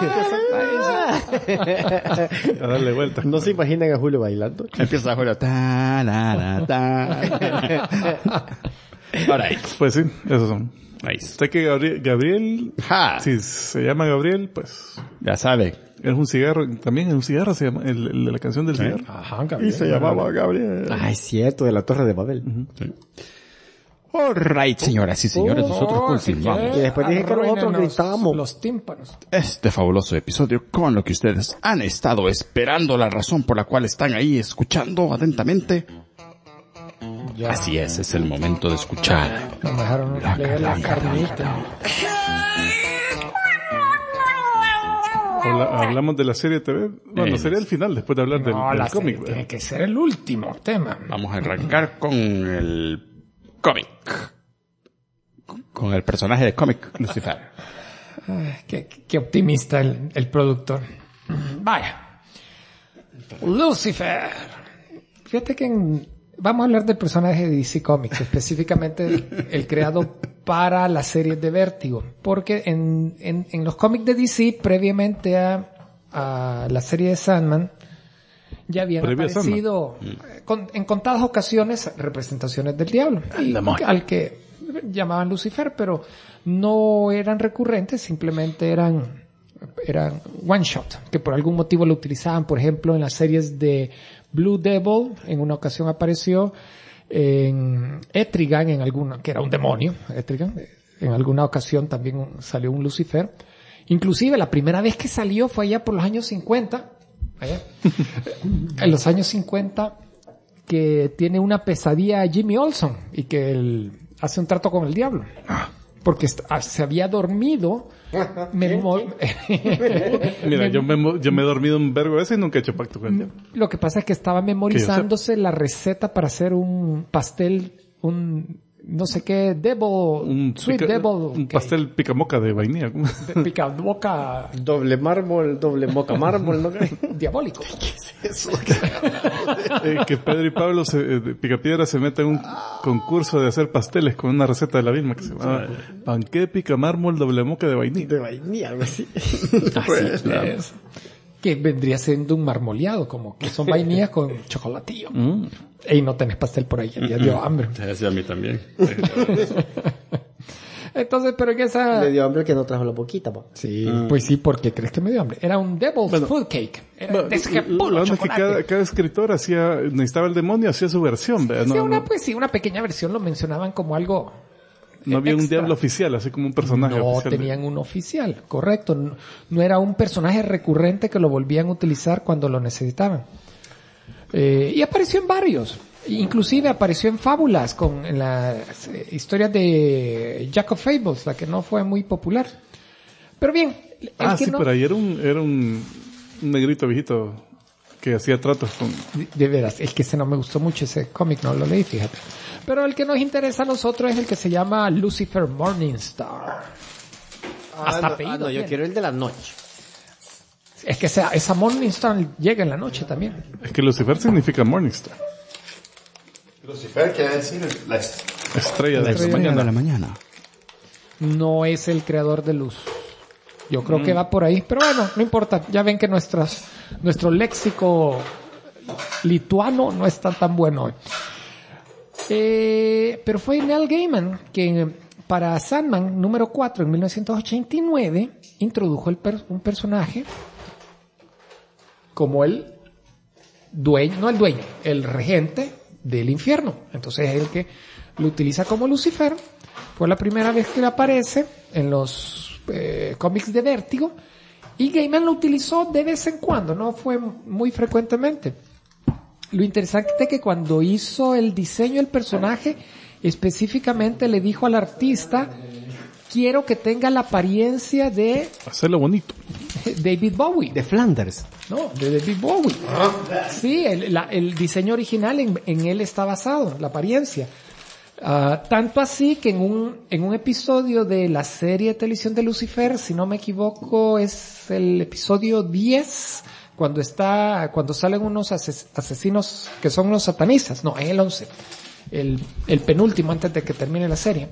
A darle vuelta. ¿No se imaginan a Julio bailando? Empieza Julio. Ta, la, la, ta. Alright. Pues sí, esos son. Nice. Sé que Gabriel, Ja. si se llama Gabriel, pues Ya sabe. es un cigarro, también es un cigarro, se llama, el de la canción del cigarro. Ajá, Gabriel. Y se llamaba Gabriel. Ah, es cierto, de la Torre de Babel. Alright, señoras y señores, nosotros continuamos Y después dije que nosotros Arruínenos gritamos. los tímpanos. este fabuloso episodio con lo que ustedes han estado esperando, la razón por la cual están ahí escuchando atentamente. Así es el momento de escuchar. Nos dejaron leer la carnita. Hablamos de la serie TV. Bueno, sería el final después de hablar del cómic. Tiene que ser el último tema. Vamos a arrancar con el cómic. Con el personaje de cómic, Lucifer. Qué optimista el productor. Vaya. Lucifer. Fíjate que vamos a hablar del personaje de DC Comics, específicamente el creado para las series de Vértigo. Porque en los cómics de DC, previamente a la serie de Sandman, ya habían aparecido en contadas ocasiones representaciones del diablo. Al que llamaban Lucifer, pero no eran recurrentes, simplemente eran one shot, que por algún motivo lo utilizaban. Por ejemplo, en las series de Blue Devil, en una ocasión apareció, en Etrigan, que era un demonio, Etrigan, en alguna ocasión también salió un Lucifer. Inclusive la primera vez que salió fue allá por los años 50, en los años 50, que tiene una pesadilla Jimmy Olsen y que él hace un trato con el diablo. Porque se había dormido. Mira, yo me he dormido un vergo ese y nunca he hecho pacto con el diablo. Lo que pasa es que estaba memorizándose la receta para hacer un pastel, no sé qué, un pastel picamoca de vainilla. Picamoca. Doble moca mármol, ¿no? Diabólico. ¿Qué es eso? Que Pedro y Pablo Picapiedra se meten en un concurso de hacer pasteles con una receta de la misma que se llama panqué pica mármol doble moca de vainilla. De vainilla, algo así. Así es. Que vendría siendo un marmoleado, como que son vainillas con chocolatillo. Y no tenés pastel por ahí, ya dio hambre. Sí, a mí también. Entonces, pero que esa... Le dio hambre que no trajo la boquita, po. Sí, pues sí, porque crees que me dio hambre. Era un Devil's Food Cake. Era puro chocolate. Que cada escritor necesitaba el demonio, hacía su versión, ¿verdad? Una pequeña versión lo mencionaban como algo... No había un diablo oficial, así como un personaje oficial. No tenían un oficial, correcto. No era un personaje recurrente que lo volvían a utilizar cuando lo necesitaban. Y apareció en varios. Inclusive apareció en fábulas, en las historias de Jack of Fables, la que no fue muy popular. Pero bien. Pero ahí era un negrito viejito que hacía tratos con... De veras, es que ese no me gustó mucho, ese cómic no lo leí, fíjate. Pero el que nos interesa a nosotros es el que se llama Lucifer Morningstar. Yo quiero el de la noche. Es que esa Morningstar llega en la noche también. Es que Lucifer significa Morningstar. Lucifer quiere decir la estrella de la mañana. No es el creador de luz. Yo creo que va por ahí. Pero bueno, no importa. Ya ven que nuestro léxico lituano no está tan bueno hoy. Pero fue Neil Gaiman quien para Sandman número 4 en 1989 introdujo un personaje como el regente del infierno. Entonces es el que lo utiliza como Lucifer. Fue la primera vez que le aparece en los cómics de Vértigo y Gaiman lo utilizó de vez en cuando, no fue muy frecuentemente. Lo interesante es que cuando hizo el diseño del personaje, específicamente le dijo al artista, quiero que tenga la apariencia de... hacerlo bonito. David Bowie. De Flanders. No, de David Bowie. Sí, el diseño original en él está basado, la apariencia. Tanto así que en un episodio de la serie de televisión de Lucifer, si no me equivoco, es el episodio 10... cuando salen unos asesinos que son los satanistas, no, en el 11, el penúltimo antes de que termine la serie,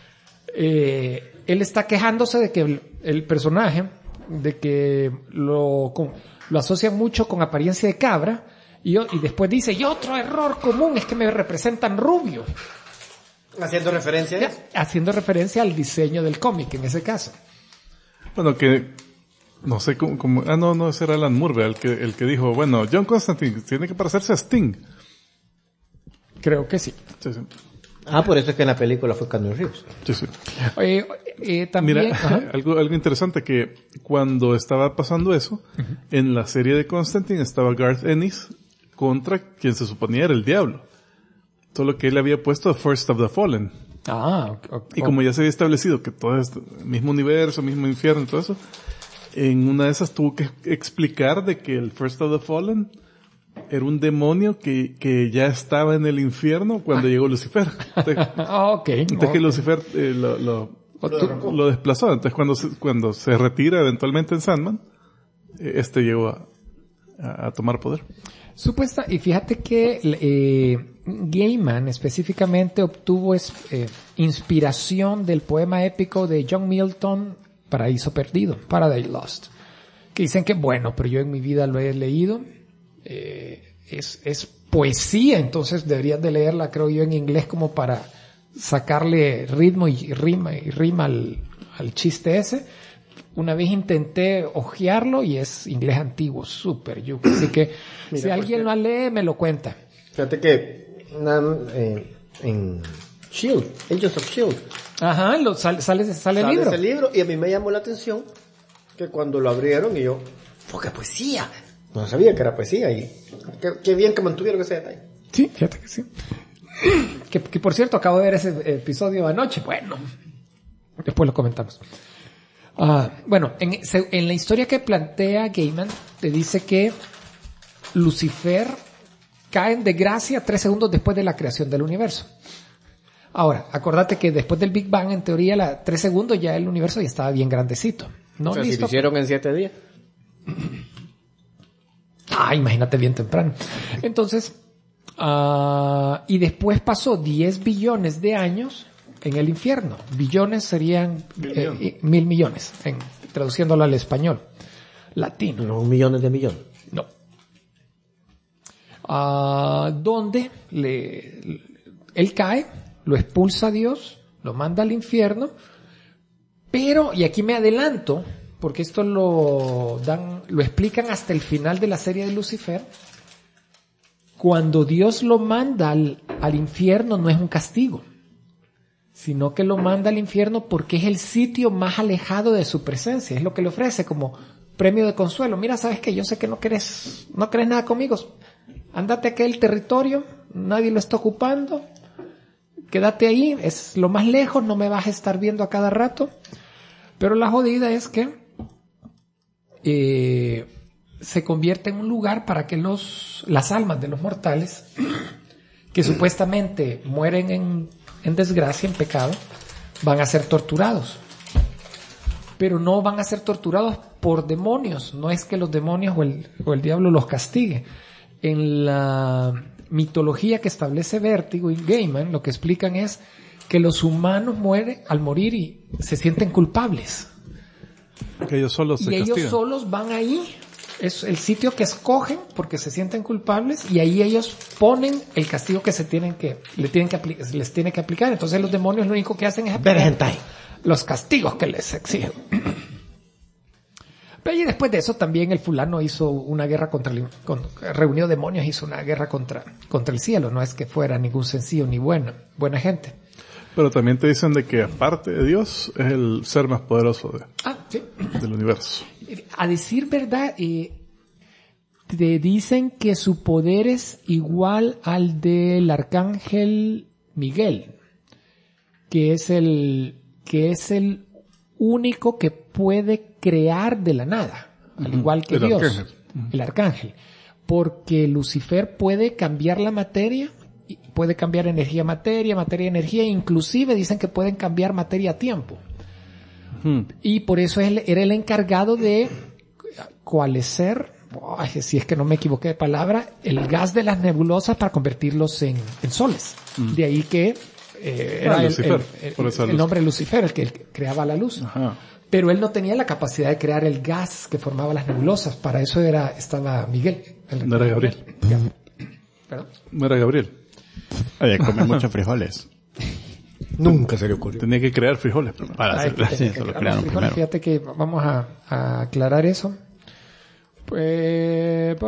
él está quejándose de que el personaje, de que lo asocian mucho con apariencia de cabra, y después dice, y otro error común es que me representan rubio. ¿Haciendo referencia? Haciendo referencia al diseño del cómic, en ese caso. Bueno, que... no sé cómo... no, ese era Alan Moore, el que dijo, bueno, John Constantine tiene que parecerse a Sting. Creo que sí. Sí. Por eso es que en la película fue Keanu Reeves. Sí. También... Mira, algo interesante que cuando estaba pasando eso, en la serie de Constantine estaba Garth Ennis contra quien se suponía era el diablo. Solo que él había puesto First of the Fallen. Okay. Y como ya se había establecido que todo es el mismo universo, mismo infierno y todo eso, en una de esas tuvo que explicar de que el First of the Fallen era un demonio que ya estaba en el infierno cuando llegó Lucifer. Entonces que Lucifer lo desplazó. Entonces cuando se retira eventualmente en Sandman, llegó a tomar poder. Y fíjate que Gaiman específicamente obtuvo inspiración del poema épico de John Milton, Paraíso Perdido, Paradise Lost, que dicen que bueno, pero yo en mi vida lo he leído, es poesía, entonces deberías de leerla, creo yo, en inglés como para sacarle ritmo y rima al chiste ese. Una vez intenté hojearlo y es inglés antiguo, súper yuca. Así que si alguien lo lee, me lo cuenta. Fíjate que en Shield, Agents of Shield. Ajá, sale el libro. Ese libro y a mí me llamó la atención que cuando lo abrieron y yo, ¡oh, qué poesía! No sabía que era poesía y qué bien que mantuvieron ese detalle. Sí, fíjate que sí. Que por cierto, acabo de ver ese episodio anoche. Bueno, después lo comentamos. Bueno, en la historia que plantea Gaiman, te dice que Lucifer cae en desgracia 3 segundos después de la creación del universo. Ahora, acordate que después del Big Bang, en teoría, 3 segundos ya el universo ya estaba bien grandecito. ¿No? O sea, ¿Listo? si lo hicieron en 7 días. Imagínate bien temprano. Entonces, y después pasó 10 billones de años en el infierno. Billones serían 1.000 millones, traduciéndolo al español latino. No, millones de millones. No. Donde él cae, lo expulsa a Dios, lo manda al infierno, pero, y aquí me adelanto, porque esto lo explican hasta el final de la serie de Lucifer, cuando Dios lo manda al infierno no es un castigo, sino que lo manda al infierno porque es el sitio más alejado de su presencia. Es lo que le ofrece como premio de consuelo. Mira, ¿sabes qué? Yo sé que no querés nada conmigo. Ándate a aquel territorio, nadie lo está ocupando. Quédate ahí, es lo más lejos, no me vas a estar viendo a cada rato. Pero la jodida es que se convierte en un lugar para que las almas de los mortales que supuestamente mueren en desgracia, en pecado, van a ser torturados. Pero no van a ser torturados por demonios. No es que los demonios o el diablo los castigue. En la mitología que establece Vértigo y Gaiman, lo que explican es que los humanos mueren al morir y se sienten culpables. Que ellos solos se castigan. Ellos solos van ahí. Es el sitio que escogen porque se sienten culpables y ahí ellos ponen el castigo que les tiene que aplicar. Entonces los demonios lo único que hacen es aplicar los castigos que les exigen. Pero y después de eso también el fulano hizo una guerra reunió demonios, hizo una guerra contra el cielo. No es que fuera ningún sencillo ni buena gente. Pero también te dicen de que aparte de Dios es el ser más poderoso del universo. A decir verdad, te dicen que su poder es igual al del arcángel Miguel, que es el único que puede crear de la nada, al igual que Dios, el arcángel, porque Lucifer puede cambiar la materia, puede cambiar materia, energía, inclusive dicen que pueden cambiar materia a tiempo. Y por eso él era el encargado de coalescer, si es que no me equivoqué de palabra, el gas de las nebulosas para convertirlos en soles. De ahí que era el nombre Lucifer, el que creaba la luz. Ajá. Pero él no tenía la capacidad de crear el gas que formaba las nebulosas. Para eso estaba Miguel. No era Gabriel. ¿Perdón? No era Gabriel. Oye, come muchos frijoles. Nunca se le ocurrió. Tenía que crear frijoles primero. Para hacer lo crearon primero. Fíjate que vamos a aclarar eso. Pues,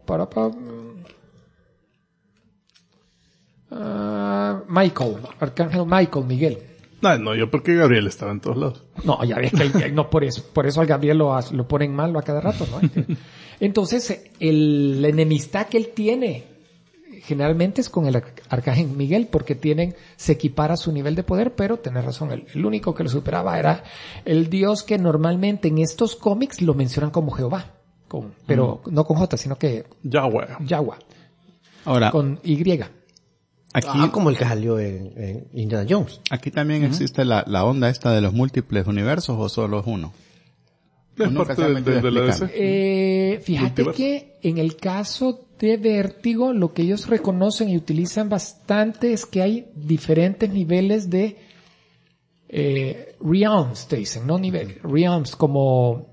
Michael, Arcángel Michael, Miguel. No, yo porque Gabriel estaba en todos lados. No, ya ves que no por eso al Gabriel lo ponen malo a cada rato, ¿no? Entonces, la enemistad que él tiene generalmente es con el Arcángel Miguel, porque se equipara a su nivel de poder, pero tenés razón, el único que lo superaba era el dios que normalmente en estos cómics lo mencionan como Jehová, pero no con J, sino que Yahweh. Ahora, con Y. Aquí, como el que salió en Indiana Jones. Aquí también existe la onda esta de los múltiples universos, ¿o solo es uno? Es parte de la DC. Fíjate que en el caso de Vértigo, lo que ellos reconocen y utilizan bastante es que hay diferentes niveles de realms, te dicen, no nivel, realms, como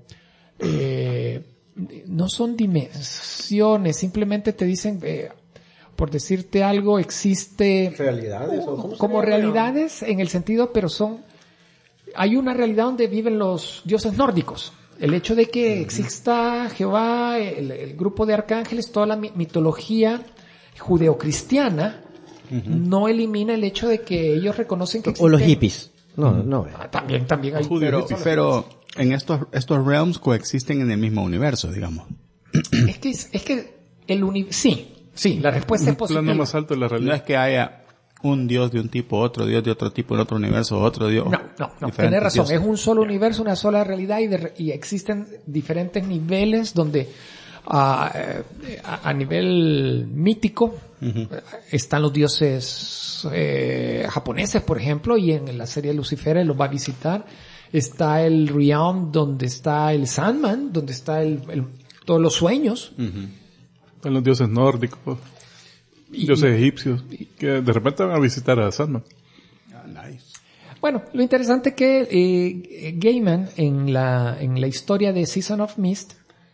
no son dimensiones, simplemente te dicen, por decirte algo, existe realidades como realidades en el sentido, pero hay una realidad donde viven los dioses nórdicos. El hecho de que exista Jehová, el grupo de arcángeles, toda la mitología judeocristiana, no elimina el hecho de que ellos reconocen que existen. O los hippies. No. También hay. Pero en estos realms coexisten en el mismo universo, digamos. Es que sí, la respuesta es posible. El plano más alto de la realidad. No es que haya un dios de un tipo, otro dios de otro tipo en otro universo, otro dios. No, tenés razón. Es un solo universo, una sola realidad y existen diferentes niveles donde a nivel mítico están los dioses japoneses, por ejemplo, y en la serie Lucifer los va a visitar. Está el Realm donde está el Sandman, donde está todos los sueños. Están los dioses nórdicos. Dioses egipcios, que de repente van a visitar a Sandman. Nice. Bueno, lo interesante que Gaiman en la historia de Season of Mist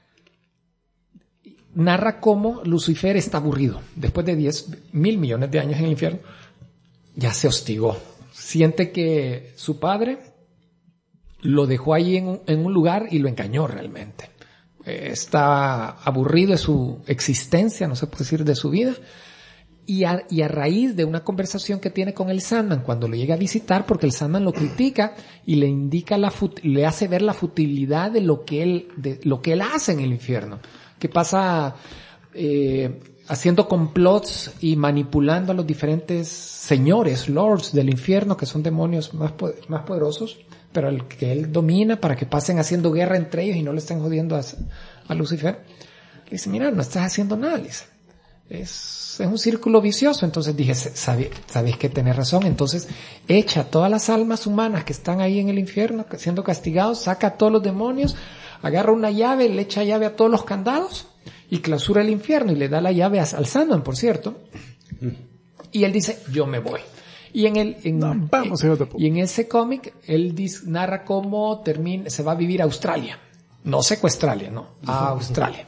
narra cómo Lucifer está aburrido. Después de 10.000 millones de años en el infierno, ya se hostigó. Siente que su padre lo dejó ahí en un lugar y lo engañó realmente. Está aburrido de su existencia, no se puede decir de su vida. Y a raíz de una conversación que tiene con el Sandman cuando lo llega a visitar, porque el Sandman lo critica y le indica le hace ver la futilidad de lo que él hace en el infierno, que pasa haciendo complots y manipulando a los diferentes señores, lords del infierno, que son demonios más poderosos, pero el que él domina para que pasen haciendo guerra entre ellos y no le estén jodiendo a Lucifer. Le dice, mira, no estás haciendo nada, le dice. Es un círculo vicioso. Entonces dije, sabes que tenés razón. Entonces echa todas las almas humanas que están ahí en el infierno siendo castigados, saca a todos los demonios, agarra una llave, le echa llave a todos los candados y clausura el infierno y le da la llave al Sandman, por cierto. Y él dice, yo me voy. Y en ese cómic él narra cómo se va a vivir a Australia. No Secuestralia, no, a Australia.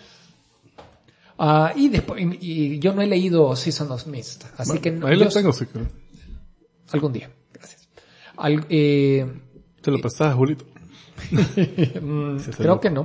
Y después, y yo no he leído Season of Mist, así que ahí lo tengo, sí. Algún día, gracias. Te lo pasaba, Julito. Creo que no.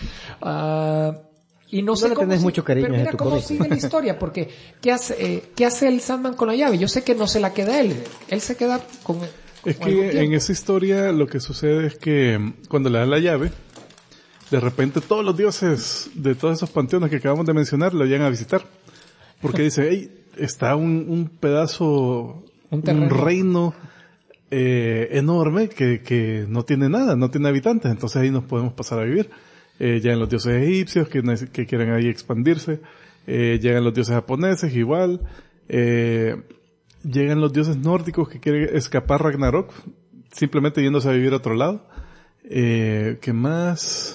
Y no sé le tenés mucho cariño. Pero mira cómo sigue la historia, porque ¿qué hace el Sandman con la llave? Yo sé que no se la queda él se queda con. Es que en esa historia lo que sucede es que cuando le dan la llave, de repente todos los dioses de todos esos panteones que acabamos de mencionar lo llegan a visitar. Porque dice, hey, está un pedazo, un reino enorme que no tiene nada, no tiene habitantes. Entonces ahí nos podemos pasar a vivir. Llegan los dioses egipcios que quieren ahí expandirse. Llegan los dioses japoneses igual. Llegan los dioses nórdicos que quieren escapar Ragnarok, simplemente yéndose a vivir a otro lado. ¿Qué más?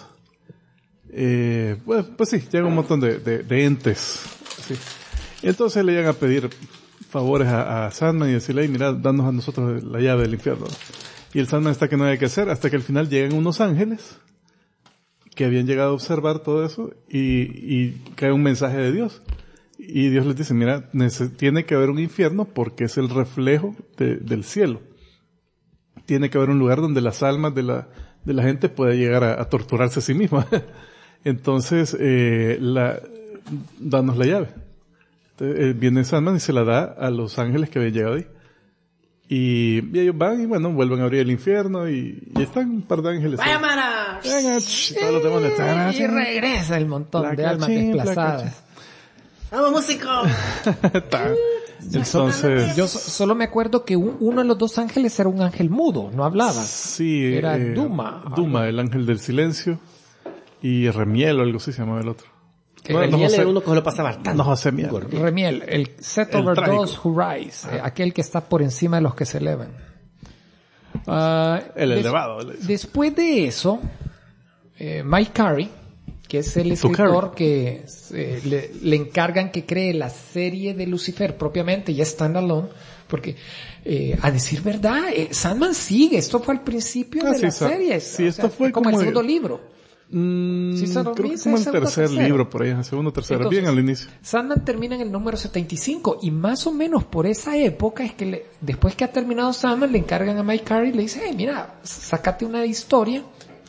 Pues sí, llega un montón de entes. Sí. Y entonces le llegan a pedir favores a Sandman y decirle, hey, mira, danos a nosotros la llave del infierno. Y el Sandman está que no hay que hacer, hasta que al final llegan unos ángeles que habían llegado a observar todo eso y cae un mensaje de Dios. Y Dios les dice, mira, tiene que haber un infierno porque es el reflejo del cielo. Tiene que haber un lugar donde las almas de la gente pueda llegar a torturarse a sí misma. Entonces, danos la llave. Entonces, viene Sandman y se la da a los ángeles que habían llegado ahí. Y ellos van y bueno, vuelven a abrir el infierno y están un par de ángeles. ¡Vaya mana! Todos los demonios están y regresa el montón de almas desplazadas. ¡Vamos, músico! Entonces, Yo solo me acuerdo que uno de los dos ángeles era un ángel mudo, no hablaba. sí, Era Duma. Duma, el ángel del silencio, y Remiel o algo así se llamaba el otro. Remiel era uno que lo pasaba hartando. No, José Miel. Remiel, el set El over trágico. those who rise, aquel que está por encima de los que se elevan. El elevado. Después de eso, Mike Carey, que es el escritor que le encargan que cree la serie de Lucifer propiamente, ya standalone, porque a decir verdad, Sandman sigue, esto fue al principio de la serie, sí, esto fue como el como segundo libro. Sí, se creo que dice como el segundo, tercer tercero. libro por ahí, el segundo, tercero, Entonces, bien al inicio. Sandman termina en el número 75 y más o menos por esa época es que después que ha terminado Sandman le encargan a Mike Carey y le dice, mira, sácate una historia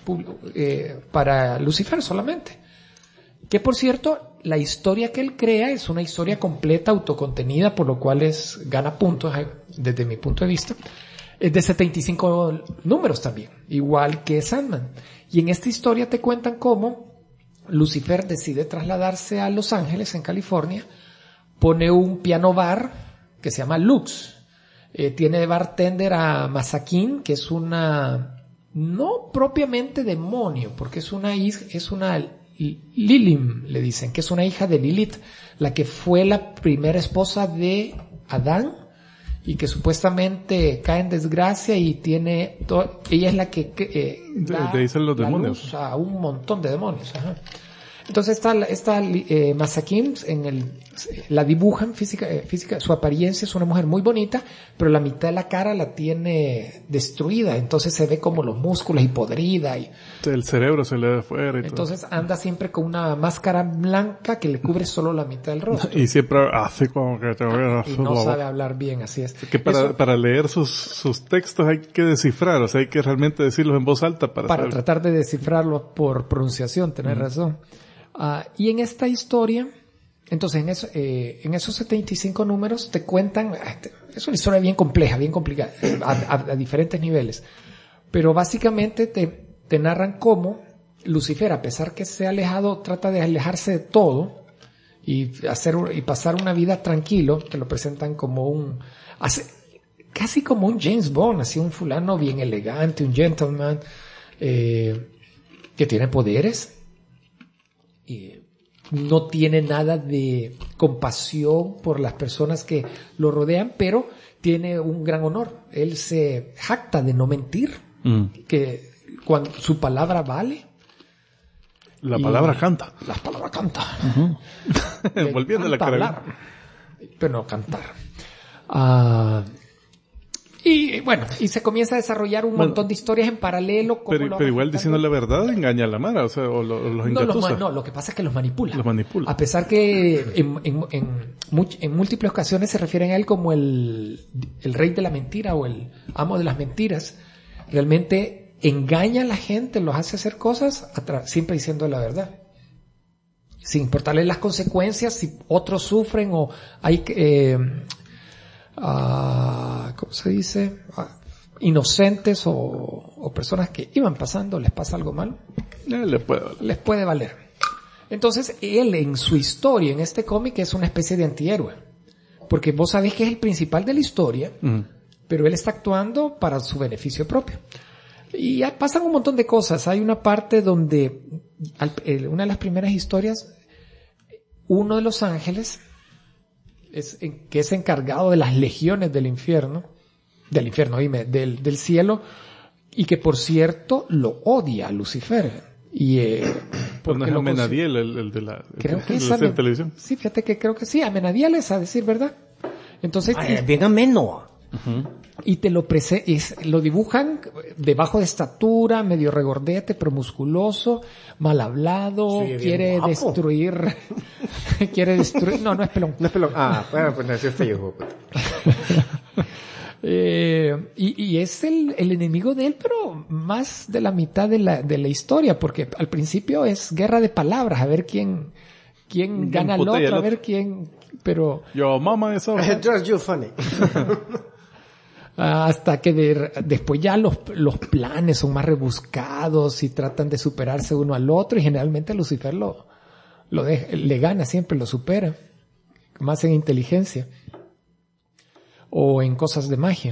para Lucifer solamente. Que por cierto, la historia que él crea es una historia completa, autocontenida, por lo cual gana puntos desde mi punto de vista. Es de 75 números también, igual que Sandman. Y en esta historia te cuentan cómo Lucifer decide trasladarse a Los Ángeles, en California, pone un piano bar que se llama Lux. Tiene de bartender a Masakin, que es una, no propiamente demonio, porque es una Lilim, le dicen, que es una hija de Lilith, la que fue la primera esposa de Adán, y que supuestamente cae en desgracia y tiene ella es la que da de ahí salen los la demonios. luz a un montón de demonios. Ajá. Entonces esta Masakin la dibujan física, su apariencia es una mujer muy bonita, pero la mitad de la cara la tiene destruida, entonces se ve como los músculos y podrida y El cerebro se le da afuera y entonces anda siempre con una máscara blanca que le cubre solo la mitad del rostro. todo. Y siempre hace como que te voy Y no sabe hablar bien, así es. Que para leer sus textos hay que descifrar, o sea, hay que realmente decirlos en voz alta para saber. tratar de descifrarlo por pronunciación, tenés razón. Y en esta historia, entonces en esos 75 números te cuentan, es una historia bien compleja, bien complicada, a diferentes niveles, pero básicamente te narran cómo Lucifer, a pesar que se ha alejado, trata de alejarse de todo y pasar una vida tranquilo. Te lo presentan como casi como un James Bond, así un fulano bien elegante, un gentleman, que tiene poderes. No tiene nada de compasión por las personas que lo rodean, pero tiene un gran honor. Él se jacta de no mentir, que cuando su palabra vale. La palabra canta. La palabra canta. Volviendo a la cara. Pero no cantar. Y bueno, y se comienza a desarrollar un montón de historias en paralelo. Pero igual diciendo la verdad engaña a la mara, o sea, o los engatusa. No, lo que pasa es que los manipula. Los manipula. A pesar que en múltiples ocasiones se refieren a él como el rey de la mentira o el amo de las mentiras, realmente engaña a la gente, los hace hacer cosas siempre diciendo la verdad. Sin importarle las consecuencias, si otros sufren o hay ¿cómo se dice? Inocentes o personas que iban pasando, les pasa algo malo, les puede valer. Entonces él en su historia, en este cómic, es una especie de antihéroe, porque vos sabés que es el principal de la historia, pero él está actuando para su beneficio propio. Y pasan un montón de cosas. Hay una parte donde una de las primeras historias, uno de los ángeles que es encargado de las legiones del infierno, del cielo, y que por cierto lo odia a Lucifer. Y porque no es Amenadiel el de la televisión. Sí, fíjate que creo que sí, Amenadiel es, a decir verdad. Entonces bien ameno. Y te lo dibujan de bajo de estatura, medio regordete, pero musculoso, mal hablado, sí, quiere destruir, no es pelón. No es pelón. Bueno, pues nació feo. Y es el enemigo de él, pero más de la mitad de la historia, porque al principio es guerra de palabras, a ver quién gana al otro, a ver quién, pero... Yo, mama, eso. Just you funny. Hasta que después ya los planes son más rebuscados y tratan de superarse uno al otro, y generalmente Lucifer le gana, siempre lo supera. más en inteligencia o en cosas de magia.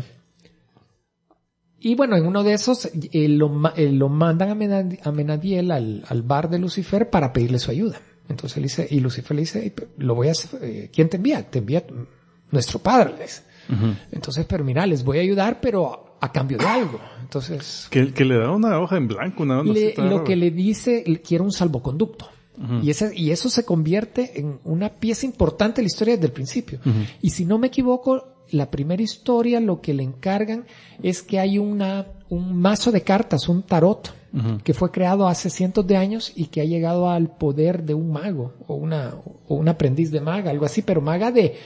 Y bueno, en uno de esos lo mandan a Menadiel al bar de Lucifer para pedirle su ayuda. Entonces él dice, y Lucifer le dice, lo voy a hacer, ¿quién te envía? Te envía nuestro padre, le dice. Entonces, pero mira, les voy a ayudar, pero a cambio de algo. Entonces, que le da una hoja en blanco, lo que le dice, quiere un salvoconducto. Y eso se convierte en una pieza importante de la historia desde el principio. Y si no me equivoco, la primera historia lo que le encargan es que hay un mazo de cartas, un tarot, que fue creado hace cientos de años y que ha llegado al poder de un mago o un aprendiz de maga, algo así, pero maga de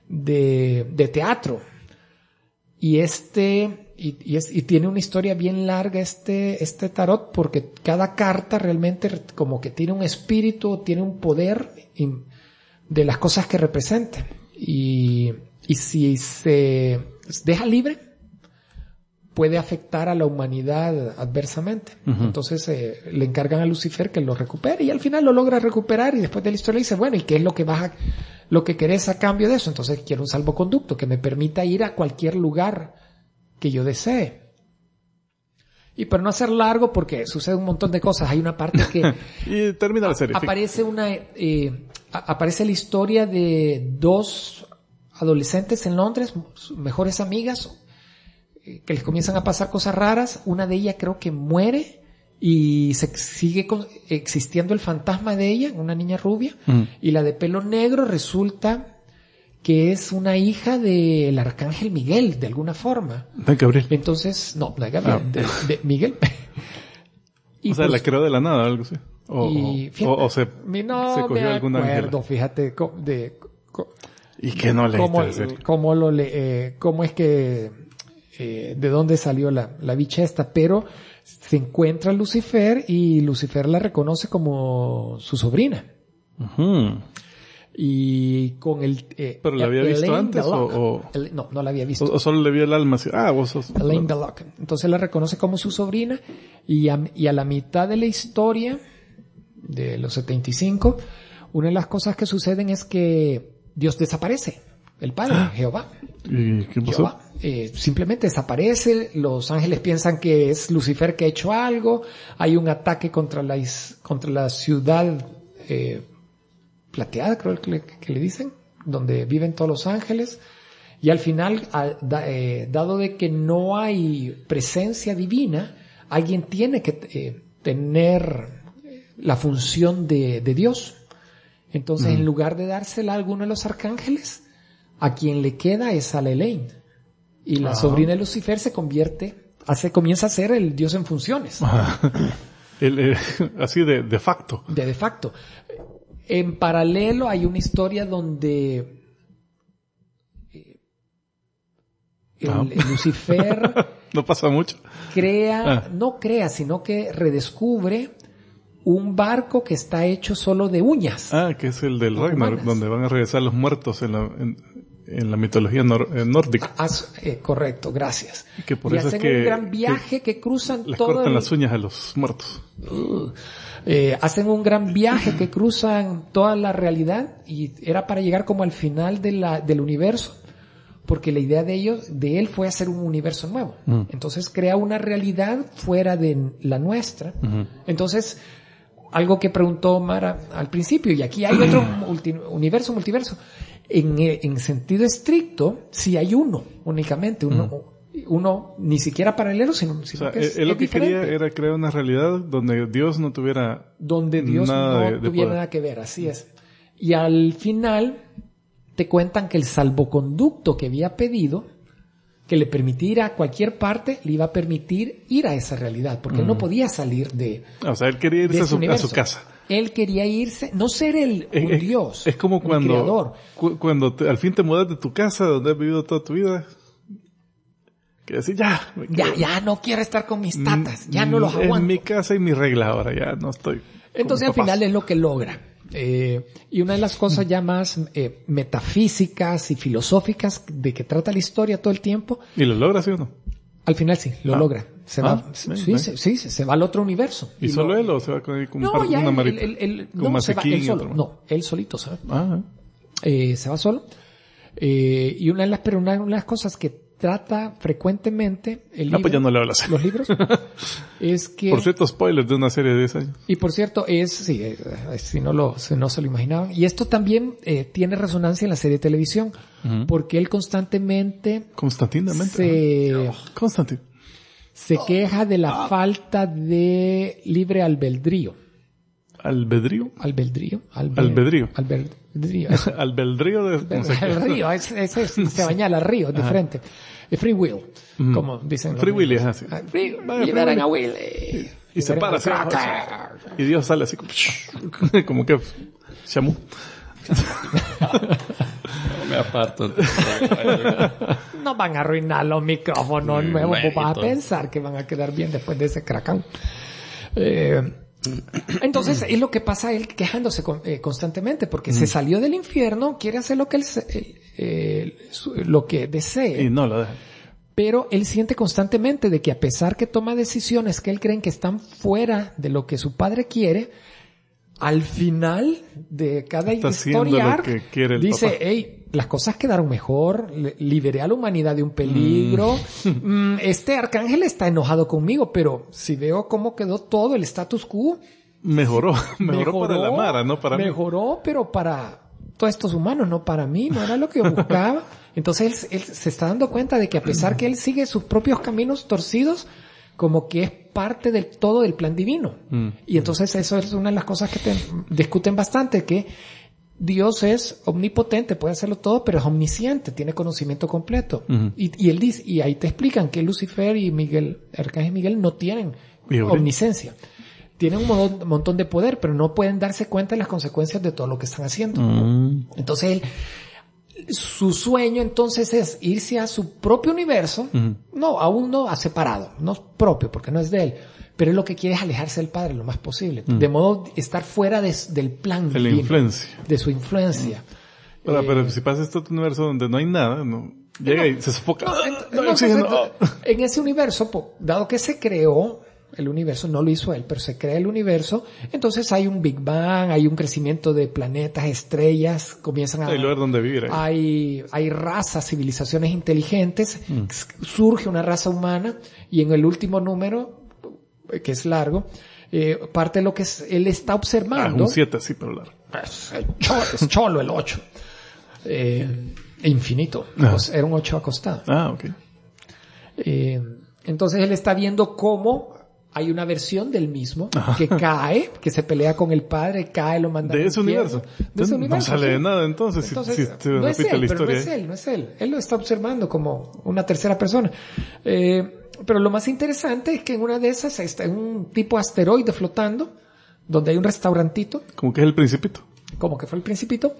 teatro. Y tiene una historia bien larga este tarot, porque cada carta realmente como que tiene un espíritu, tiene un poder de las cosas que representa. Y si se deja libre, puede afectar a la humanidad adversamente. Entonces le encargan a Lucifer que lo recupere, y al final lo logra recuperar, y después de la historia dice, bueno, ¿y qué es lo que querés a cambio de eso? Entonces quiero un salvoconducto que me permita ir a cualquier lugar que yo desee. Y para no hacer largo, porque sucede un montón de cosas, hay una parte que y termina la serie. Aparece la historia de dos adolescentes en Londres, mejores amigas, que les comienzan a pasar cosas raras. Una de ellas creo que muere y se sigue existiendo el fantasma de ella, una niña rubia, y la de pelo negro resulta que es una hija del arcángel Miguel, de alguna forma. ¿De Gabriel? Entonces, no de Gabriel, de Miguel. Y o sea, la creó de la nada, algo así. O se cogió algún ángel. Fíjate, ¿y qué no leíste? ¿Cómo es que de dónde salió la bicha esta? Pero se encuentra Lucifer y Lucifer la reconoce como su sobrina. Y con ¿pero la había visto antes o...? No la había visto. ¿O solo le vio el alma así? Vos sos... Elaine Belloc. Entonces la reconoce como su sobrina, y a la mitad de la historia, de los 75, una de las cosas que suceden es que Dios desaparece. El Padre, Jehová. ¿Y qué pasó? Jehová, simplemente desaparece. Los ángeles piensan que es Lucifer que ha hecho algo. Hay un ataque contra la ciudad plateada, creo que le dicen, donde viven todos los ángeles. Y al final, dado de que no hay presencia divina, alguien tiene que tener la función de Dios. Entonces, en lugar de dársela a alguno de los arcángeles, a quien le queda es a la Elaine. Y la sobrina de Lucifer comienza a ser el Dios en funciones. Así de facto. De facto. En paralelo hay una historia donde Lucifer no pasa mucho. Sino que redescubre un barco que está hecho solo de uñas. Que es el del Ragnarok, donde van a regresar los muertos en la mitología nórdica. Correcto, gracias. Que por y eso hacen es que un gran viaje que cruzan les cortan las uñas a los muertos. Hacen un gran viaje que cruzan toda la realidad, y era para llegar como al final del universo, porque la idea de él fue hacer un universo nuevo. Entonces crea una realidad fuera de la nuestra. Entonces, algo que preguntó Mara al principio, y aquí hay otro multiverso. En sentido estricto, sí hay uno únicamente, uno ni siquiera paralelo, sino o sea, que es él lo que diferente. quería era crear una realidad donde Dios no tuviera nada que ver, así es. Y al final te cuentan que el salvoconducto que había pedido, que le permitiera a cualquier parte, le iba a permitir ir a esa realidad, porque él no podía salir de... O sea, él quería irse a su casa. Él quería irse, no ser un Dios. Es como cuando al fin te mudas de tu casa donde has vivido toda tu vida. Que decir, ya no quiero estar con mis tatas, ya no los aguanto. En mi casa y mi regla ahora, ya no estoy. Entonces al final es lo que logra. Y una de las cosas ya más metafísicas y filosóficas de que trata la historia todo el tiempo. ¿Y lo logra, sí o no? Al final sí, lo logra. Se va al otro universo. ¿Y solo él o se va con una mariposa? Él solito, ¿sabes? se va solo. Y una de las cosas que trata frecuentemente el libro, pues ya no le hablas. los libros, es que... Por cierto, spoilers de una serie de 10 años. Y por cierto, si no se lo imaginaban. Y esto también tiene resonancia en la serie de televisión, porque él constantemente se queja de la falta de libre albedrío. ¿Albedrío? Albedrío. Albedrío. Albedrío de... No sé qué. El río, se bañala al río, es diferente. Free will, como dicen. Free will, es así. Liberan a Will. Y se para así. Y Dios sale así como que Shamu. Me aparto. No van a arruinar los micrófonos nuevos. Vas a pensar que van a quedar bien después de ese cracán. Entonces es lo que pasa a él quejándose constantemente porque se salió del infierno, quiere hacer lo que lo que desee y no lo deja, pero él siente constantemente de que a pesar que toma decisiones que él cree que están fuera de lo que su padre quiere, al final de cada historia dice papá. Hey, las cosas quedaron mejor, liberé a la humanidad de un peligro, este arcángel está enojado conmigo, pero si veo cómo quedó todo el status quo, mejoró para la Mara, no para mí. Mejoró, pero para todos estos humanos, no para mí, no era lo que yo buscaba. Entonces él se está dando cuenta de que a pesar que él sigue sus propios caminos torcidos, como que es parte del todo del plan divino. Y entonces eso es una de las cosas que discuten bastante, que Dios es omnipotente, puede hacerlo todo, pero es omnisciente, tiene conocimiento completo. Y él dice, y ahí te explican que Lucifer y Arcángel Miguel no tienen omnisciencia. Tienen un montón de poder, pero no pueden darse cuenta de las consecuencias de todo lo que están haciendo. Entonces su sueño entonces es irse a su propio universo, no, aún no a separado, no propio, porque no es de él. Pero él lo que quiere es alejarse del padre lo más posible. De modo estar fuera del plan divino, de su influencia. Pero si pasa esto en un universo donde no hay nada, llega y se sofoca. En ese universo, dado que se creó el universo, no lo hizo él, pero se crea el universo, entonces hay un Big Bang, hay un crecimiento de planetas, estrellas, comienzan a... Hay lugar donde vivir. Hay razas, civilizaciones inteligentes, surge una raza humana, y en el último número, que es largo, parte de lo que él está observando. Un 7 así, pero largo. Es cholo el 8. Infinito. Era un 8 acostado. Ok. Entonces él está viendo cómo hay una versión del mismo que cae, que se pelea con el padre, cae, lo manda de ese universo. De ese universo. No sale de nada entonces si no se es repite él, la historia. Pero no es él. Él lo está observando como una tercera persona. Pero lo más interesante es que en una de esas está en un tipo asteroide flotando, donde hay un restaurantito. Como que es el Principito. Como que fue el Principito.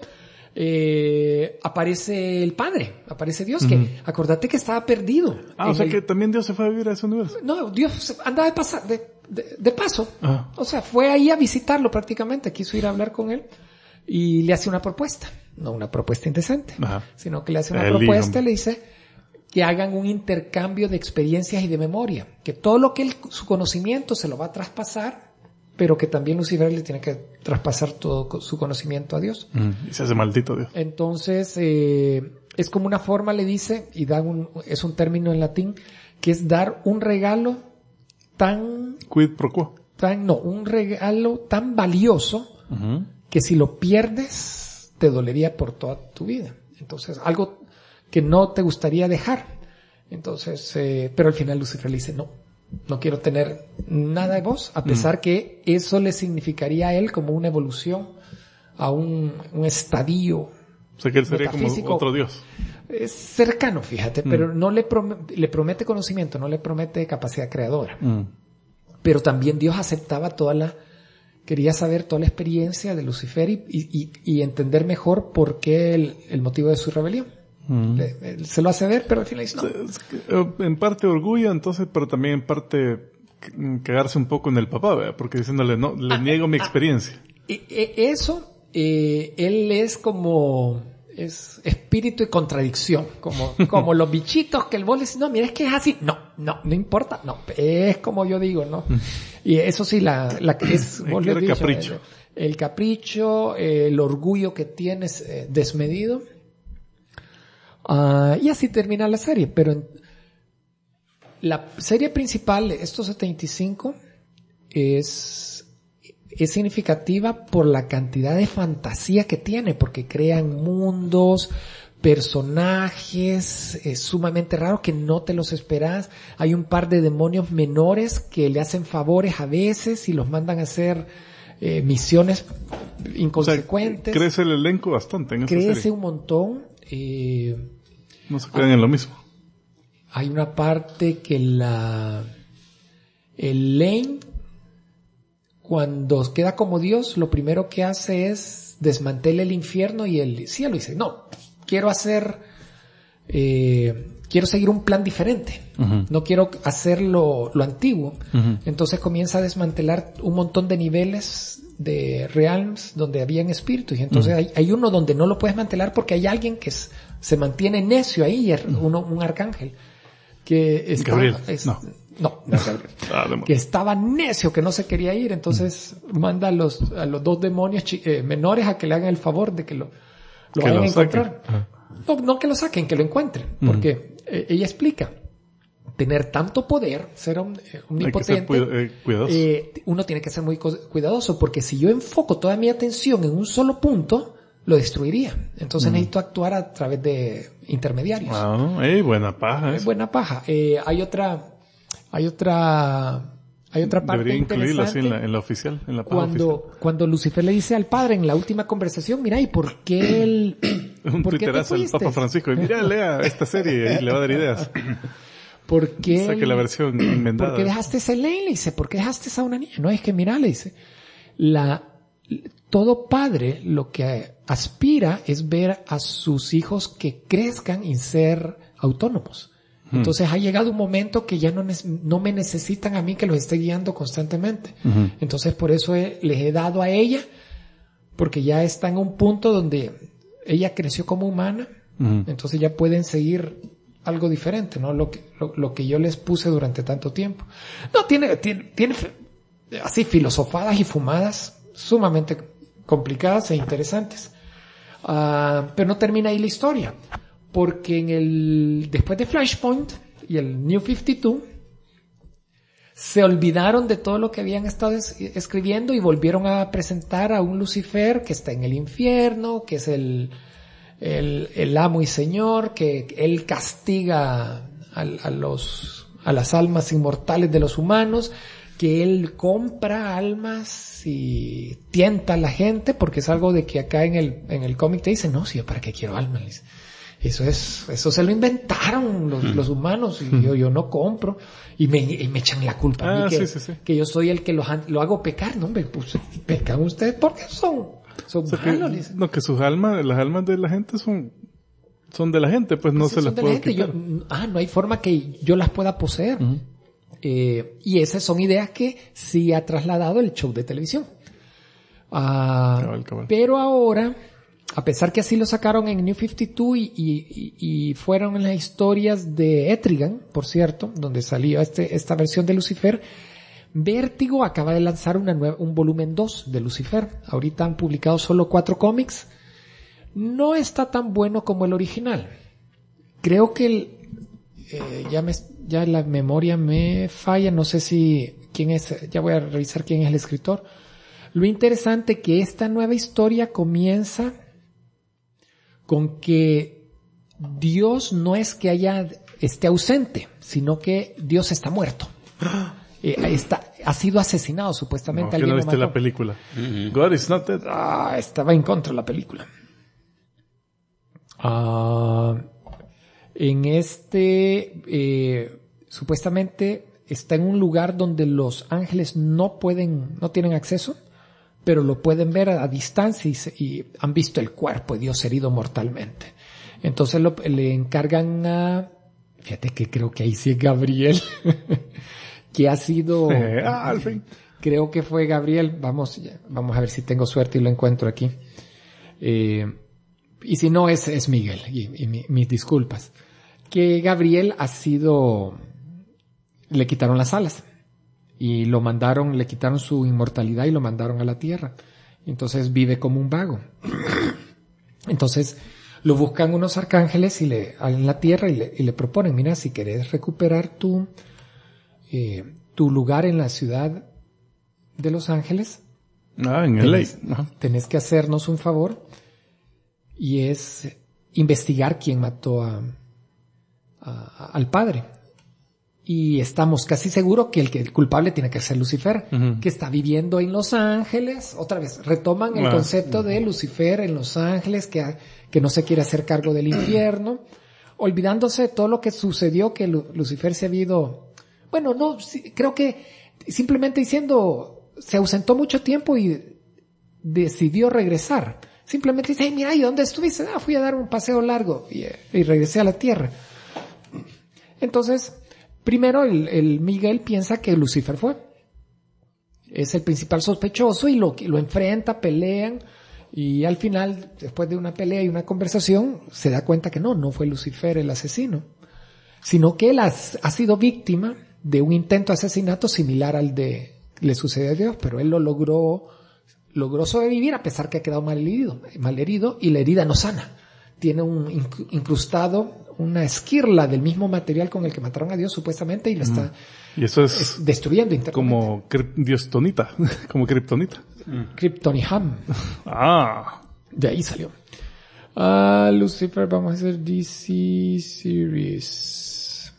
Aparece el Padre, aparece Dios, que acordate que estaba perdido. O sea que también Dios se fue a vivir a ese universo. No, Dios andaba de paso. O sea, fue ahí a visitarlo prácticamente, quiso ir a hablar con él y le hace una propuesta. No una propuesta indecente, sino que le hace una propuesta y le dice que hagan un intercambio de experiencias y de memoria, que todo lo que su conocimiento se lo va a traspasar, pero que también Lucifer le tiene que traspasar todo su conocimiento a Dios. Y se hace maldito Dios. Entonces, es como una forma, le dice, y es un término en latín, que es dar un regalo tan... Quid pro quo. Un regalo tan valioso que si lo pierdes, te dolería por toda tu vida. Entonces, algo que no te gustaría dejar. Entonces, pero al final Lucifer le dice, no quiero tener nada de vos, a pesar que eso le significaría a él como una evolución a un estadio. O sea que él sería como otro Dios. Es cercano, fíjate, pero no le promete conocimiento, no le promete capacidad creadora. Pero también Dios aceptaba quería saber toda la experiencia de Lucifer y entender mejor por qué el motivo de su rebelión. Se lo hace ver, pero al final dice no. En parte orgullo, entonces, pero también en parte cagarse un poco en el papá, ¿verdad? Porque diciéndole, no, le niego mi experiencia. Eso, él es como, es espíritu y contradicción, como los bichitos que el vos le dice, no, mira, es que es así. No importa, no, es como yo digo, ¿no? Y eso sí, la que es, vos le dices, capricho. el capricho, el orgullo que tienes desmedido. Y así termina la serie. Pero la serie principal de estos 75 es significativa por la cantidad de fantasía que tiene, porque crean mundos, personajes sumamente raros que no te los esperas. Hay un par de demonios menores que le hacen favores a veces y los mandan a hacer misiones inconsecuentes. O sea, crece el elenco bastante en esta serie. Crece un montón. No se quedan en lo mismo. Hay una parte que Elaine, cuando queda como Dios, lo primero que hace es desmantela el infierno y el cielo. Y dice, no, quiero seguir un plan diferente. Uh-huh. No quiero hacer lo antiguo. Uh-huh. Entonces comienza a desmantelar un montón de niveles de realms donde habían espíritus. Y entonces uh-huh. hay uno donde no lo puedes desmantelar porque hay alguien que se mantiene necio ahí, un arcángel. Que Gabriel. Que estaba necio, que no se quería ir. Entonces manda a los dos demonios menores a que le hagan el favor de que lo vayan a encontrar. No que lo saquen, que lo encuentren. Porque ella explica, tener tanto poder, ser omnipotente, uno tiene que ser muy cuidadoso, porque si yo enfoco toda mi atención en un solo punto, lo destruiría. Entonces necesito actuar a través de intermediarios. Buena paja. Buena paja. Hay otra parte debería incluirla así interesante en la oficial, en la paja oficial. Cuando Lucifer le dice al padre en la última conversación, mira, ¿y por qué él? Un twitterazo al Papa Francisco y mira, lea esta serie y le va a dar ideas. ¿Por qué? Saque la versión inventada. ¿Por qué dejaste esa Elaine? Le dice, ¿por qué dejaste a una niña? No, es que mira, le dice, todo padre lo que aspira es ver a sus hijos que crezcan y ser autónomos. Entonces ha llegado un momento que ya no me necesitan a mí que los esté guiando constantemente. Uh-huh. Entonces por eso les he dado a ella, porque ya está en un punto donde ella creció como humana, uh-huh. Entonces ya pueden seguir algo diferente, ¿no? Lo que yo les puse durante tanto tiempo. No, tiene así filosofadas y fumadas sumamente complicadas e interesantes. Pero no termina ahí la historia. Porque después de Flashpoint y el New 52, se olvidaron de todo lo que habían estado escribiendo y volvieron a presentar a un Lucifer que está en el infierno, que es el amo y señor, que él castiga a las almas inmortales de los humanos, que él compra almas y tienta a la gente, porque es algo de que acá en el cómic te dicen, no, sí, ¿para qué quiero almas? Eso se lo inventaron los humanos y yo no compro y me echan la culpa a mí que yo soy el que lo hago pecar. No, hombre, pues pecan ustedes porque son malos. Que sus almas, las almas de la gente son de la gente, pues no se las puede quitar. No hay forma que yo las pueda poseer. Uh-huh. Y esas son ideas que sí ha trasladado el show de televisión. Cabal. Pero ahora, a pesar que así lo sacaron en New 52 y fueron en las historias de Etrigan, por cierto, donde salió esta versión de Lucifer, Vértigo acaba de lanzar un volumen 2 de Lucifer. Ahorita han publicado solo 4 cómics. No está tan bueno como el original. Creo que ya la memoria me falla, no sé si quién es, ya voy a revisar quién es el escritor. Lo interesante que esta nueva historia comienza con que Dios no es que esté ausente, sino que Dios está muerto. Ha sido asesinado supuestamente. ¿Por qué no viste la película? God is not dead. Estaba en contra de la película. Supuestamente está en un lugar donde los ángeles no tienen acceso, pero lo pueden ver a distancia y han visto el cuerpo de Dios herido mortalmente. Entonces le encargan fíjate que creo que ahí sí es Gabriel, que ha sido, al fin. Creo que fue Gabriel, vamos a ver si tengo suerte y lo encuentro aquí. Y si no es Miguel, y mis disculpas. Que Gabriel le quitaron las alas. Y le quitaron su inmortalidad y lo mandaron a la tierra. Entonces vive como un vago. Entonces lo buscan unos arcángeles en la tierra y le proponen, mira, si querés recuperar tu lugar en la ciudad de Los Ángeles, en LA. Tenés que hacernos un favor, y es investigar quién mató al padre. Y estamos casi seguros que el culpable tiene que ser Lucifer, que está viviendo en Los Ángeles. Otra vez, retoman el concepto de Lucifer en Los Ángeles, que no se quiere hacer cargo del infierno, olvidándose de todo lo que sucedió, que Lucifer se ha ido... Bueno, no, creo que simplemente diciendo, se ausentó mucho tiempo y decidió regresar. Simplemente dice, hey, mira, ¿y dónde estuviste? Fui a dar un paseo largo y regresé a la tierra. Entonces... Primero, el Miguel piensa que Lucifer fue. Es el principal sospechoso y lo enfrenta, pelean, y al final, después de una pelea y una conversación, se da cuenta que no fue Lucifer el asesino, sino que él ha sido víctima de un intento de asesinato similar al de le sucedió a Dios, pero él lo logró sobrevivir a pesar que ha quedado mal herido, y la herida no sana. Tiene un incrustado una esquirla del mismo material con el que mataron a Dios supuestamente, y lo está y eso es destruyendo internamente. Como Diostonita, como Kryptonita. Kryptoniham. De ahí salió. Lucifer, vamos a hacer DC Series.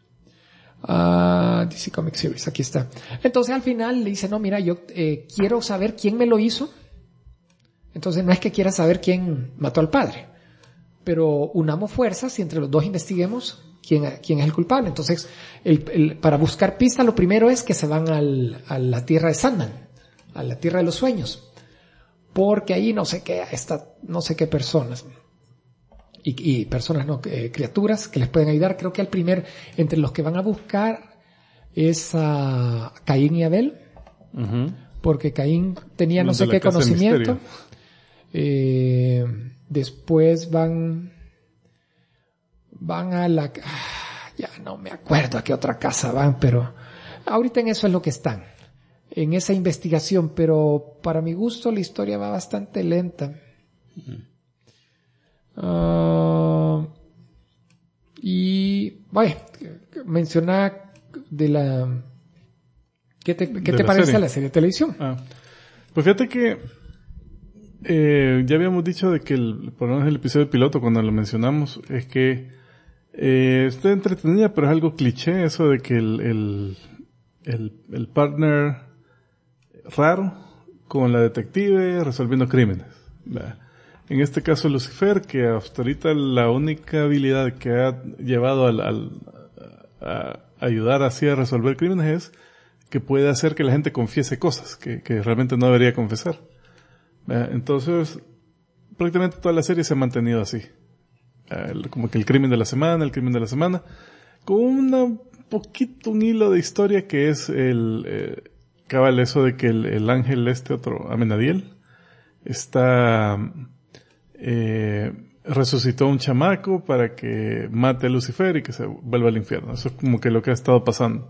DC Comic Series, aquí está. Entonces al final le dice, no, mira, yo quiero saber quién me lo hizo. Entonces no es que quiera saber quién mató al padre, pero unamos fuerzas y entre los dos investiguemos quién es el culpable. Entonces, para buscar pistas, lo primero es que se van a la tierra de Sandman, a la tierra de los sueños, porque ahí no sé qué personas, y personas no, criaturas que les pueden ayudar. Creo que entre los que van a buscar es a Caín y Abel, porque Caín tenía no sé qué conocimiento. Después van a ya no me acuerdo a qué otra casa van, pero ahorita en eso es lo que están, en esa investigación, pero para mi gusto la historia va bastante lenta. Y vaya, mencionar de la... ¿Qué te parece la serie de televisión? Pues fíjate que ya habíamos dicho de que por lo menos el episodio piloto, cuando lo mencionamos, es que está entretenida, pero es algo cliché eso de que el partner raro con la detective resolviendo crímenes. En este caso Lucifer, que hasta ahorita la única habilidad que ha llevado a ayudar así a resolver crímenes es que puede hacer que la gente confiese cosas que realmente no debería confesar. Entonces, prácticamente toda la serie se ha mantenido así. Como que el crimen de la semana, con un hilo de historia que es cabal eso de que el ángel otro, Amenadiel, resucitó a un chamaco para que mate a Lucifer y que se vuelva al infierno. Eso es como que lo que ha estado pasando.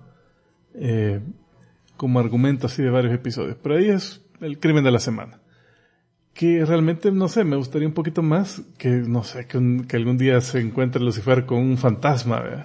Como argumento así de varios episodios. Pero ahí es el crimen de la semana. Que realmente, no sé, me gustaría un poquito más que, no sé, que algún día se encuentre Lucifer con un fantasma, ¿verdad?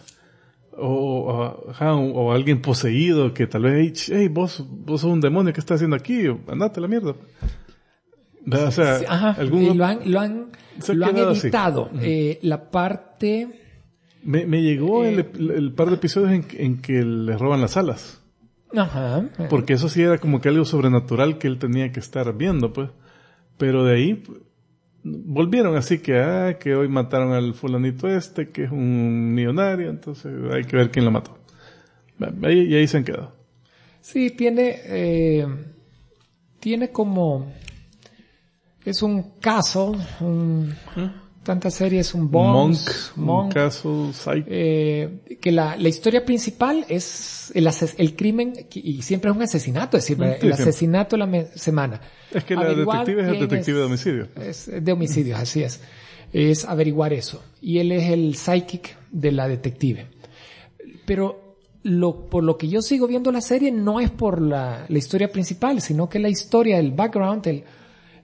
O alguien poseído que tal vez, hey, vos sos un demonio, ¿qué estás haciendo aquí? Andate a la mierda. ¿Verdad? O sea, lo han editado. La parte... Me llegó el par de episodios en que le roban las alas. Porque eso sí era como que algo sobrenatural que él tenía que estar viendo, pues. Pero de ahí volvieron así que hoy mataron al fulanito que es un millonario, entonces hay que ver quién lo mató. Y ahí se han quedado. Sí, tiene como... Es un caso, tantas series, un Bones, un caso, que la historia principal es el crimen, y siempre es un asesinato, es decir, el asesinato de la semana. Es que la detective es el detective de homicidio. Es de homicidios, así es. Es averiguar eso. Y él es el psychic de la detective. Pero por lo que yo sigo viendo la serie no es por la historia principal, sino que la historia, el background,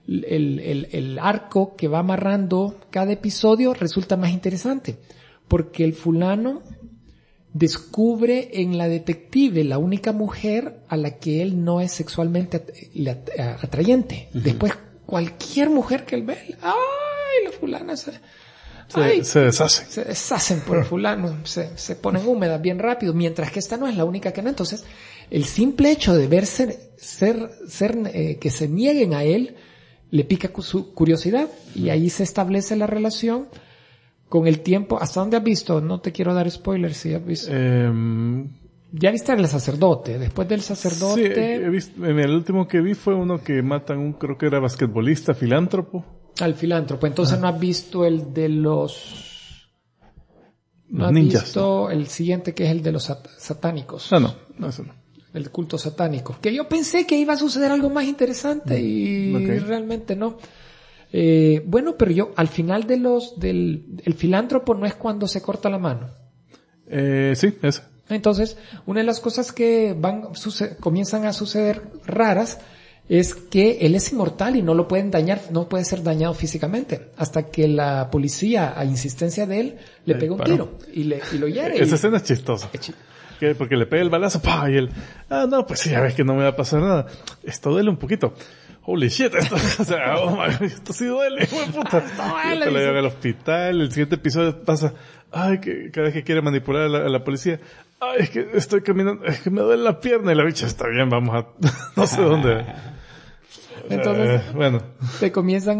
el arco que va amarrando cada episodio resulta más interesante, porque el fulano descubre en la detective la única mujer a la que él no es sexualmente atrayente. Después, cualquier mujer que él ve, ¡ay! La fulana se deshace. Se deshacen por el fulano, se ponen húmedas bien rápido, mientras que esta no es la única que no. Entonces, el simple hecho de verse que se nieguen a él, le pica su curiosidad, y ahí se establece la relación con el tiempo. ¿Hasta dónde has visto? No te quiero dar spoilers si has visto. Ya viste el sacerdote. Después del sacerdote. Sí, he visto, el último que vi fue uno que matan creo que era basquetbolista, filántropo. Al filántropo. Entonces no has visto el de los ninjas. Has visto el siguiente, que es el de los satánicos. No, eso no. El culto satánico. Que yo pensé que iba a suceder algo más interesante y realmente no. Bueno, pero yo, al final el filántropo no es cuando se corta la mano. Sí, ese. Entonces, una de las cosas que comienzan a suceder raras es que él es inmortal y no lo pueden dañar, no puede ser dañado físicamente, hasta que la policía, a insistencia de él, le pega un tiro y lo hiere. Esa escena es chistosa. Porque le pega el balazo, ¡pah! Y él, no, pues sí, ya ves que no me va a pasar nada. Esto duele un poquito. Holy shit, esto, o sea, oh my God, esto sí duele, hijo de puta. Te lo llevan al hospital, el siguiente episodio pasa, que cada vez que quiere manipular a la policía, es que estoy caminando, es que me duele la pierna, y la bicha, está bien, vamos a, no sé dónde. Entonces, bueno. te comienzan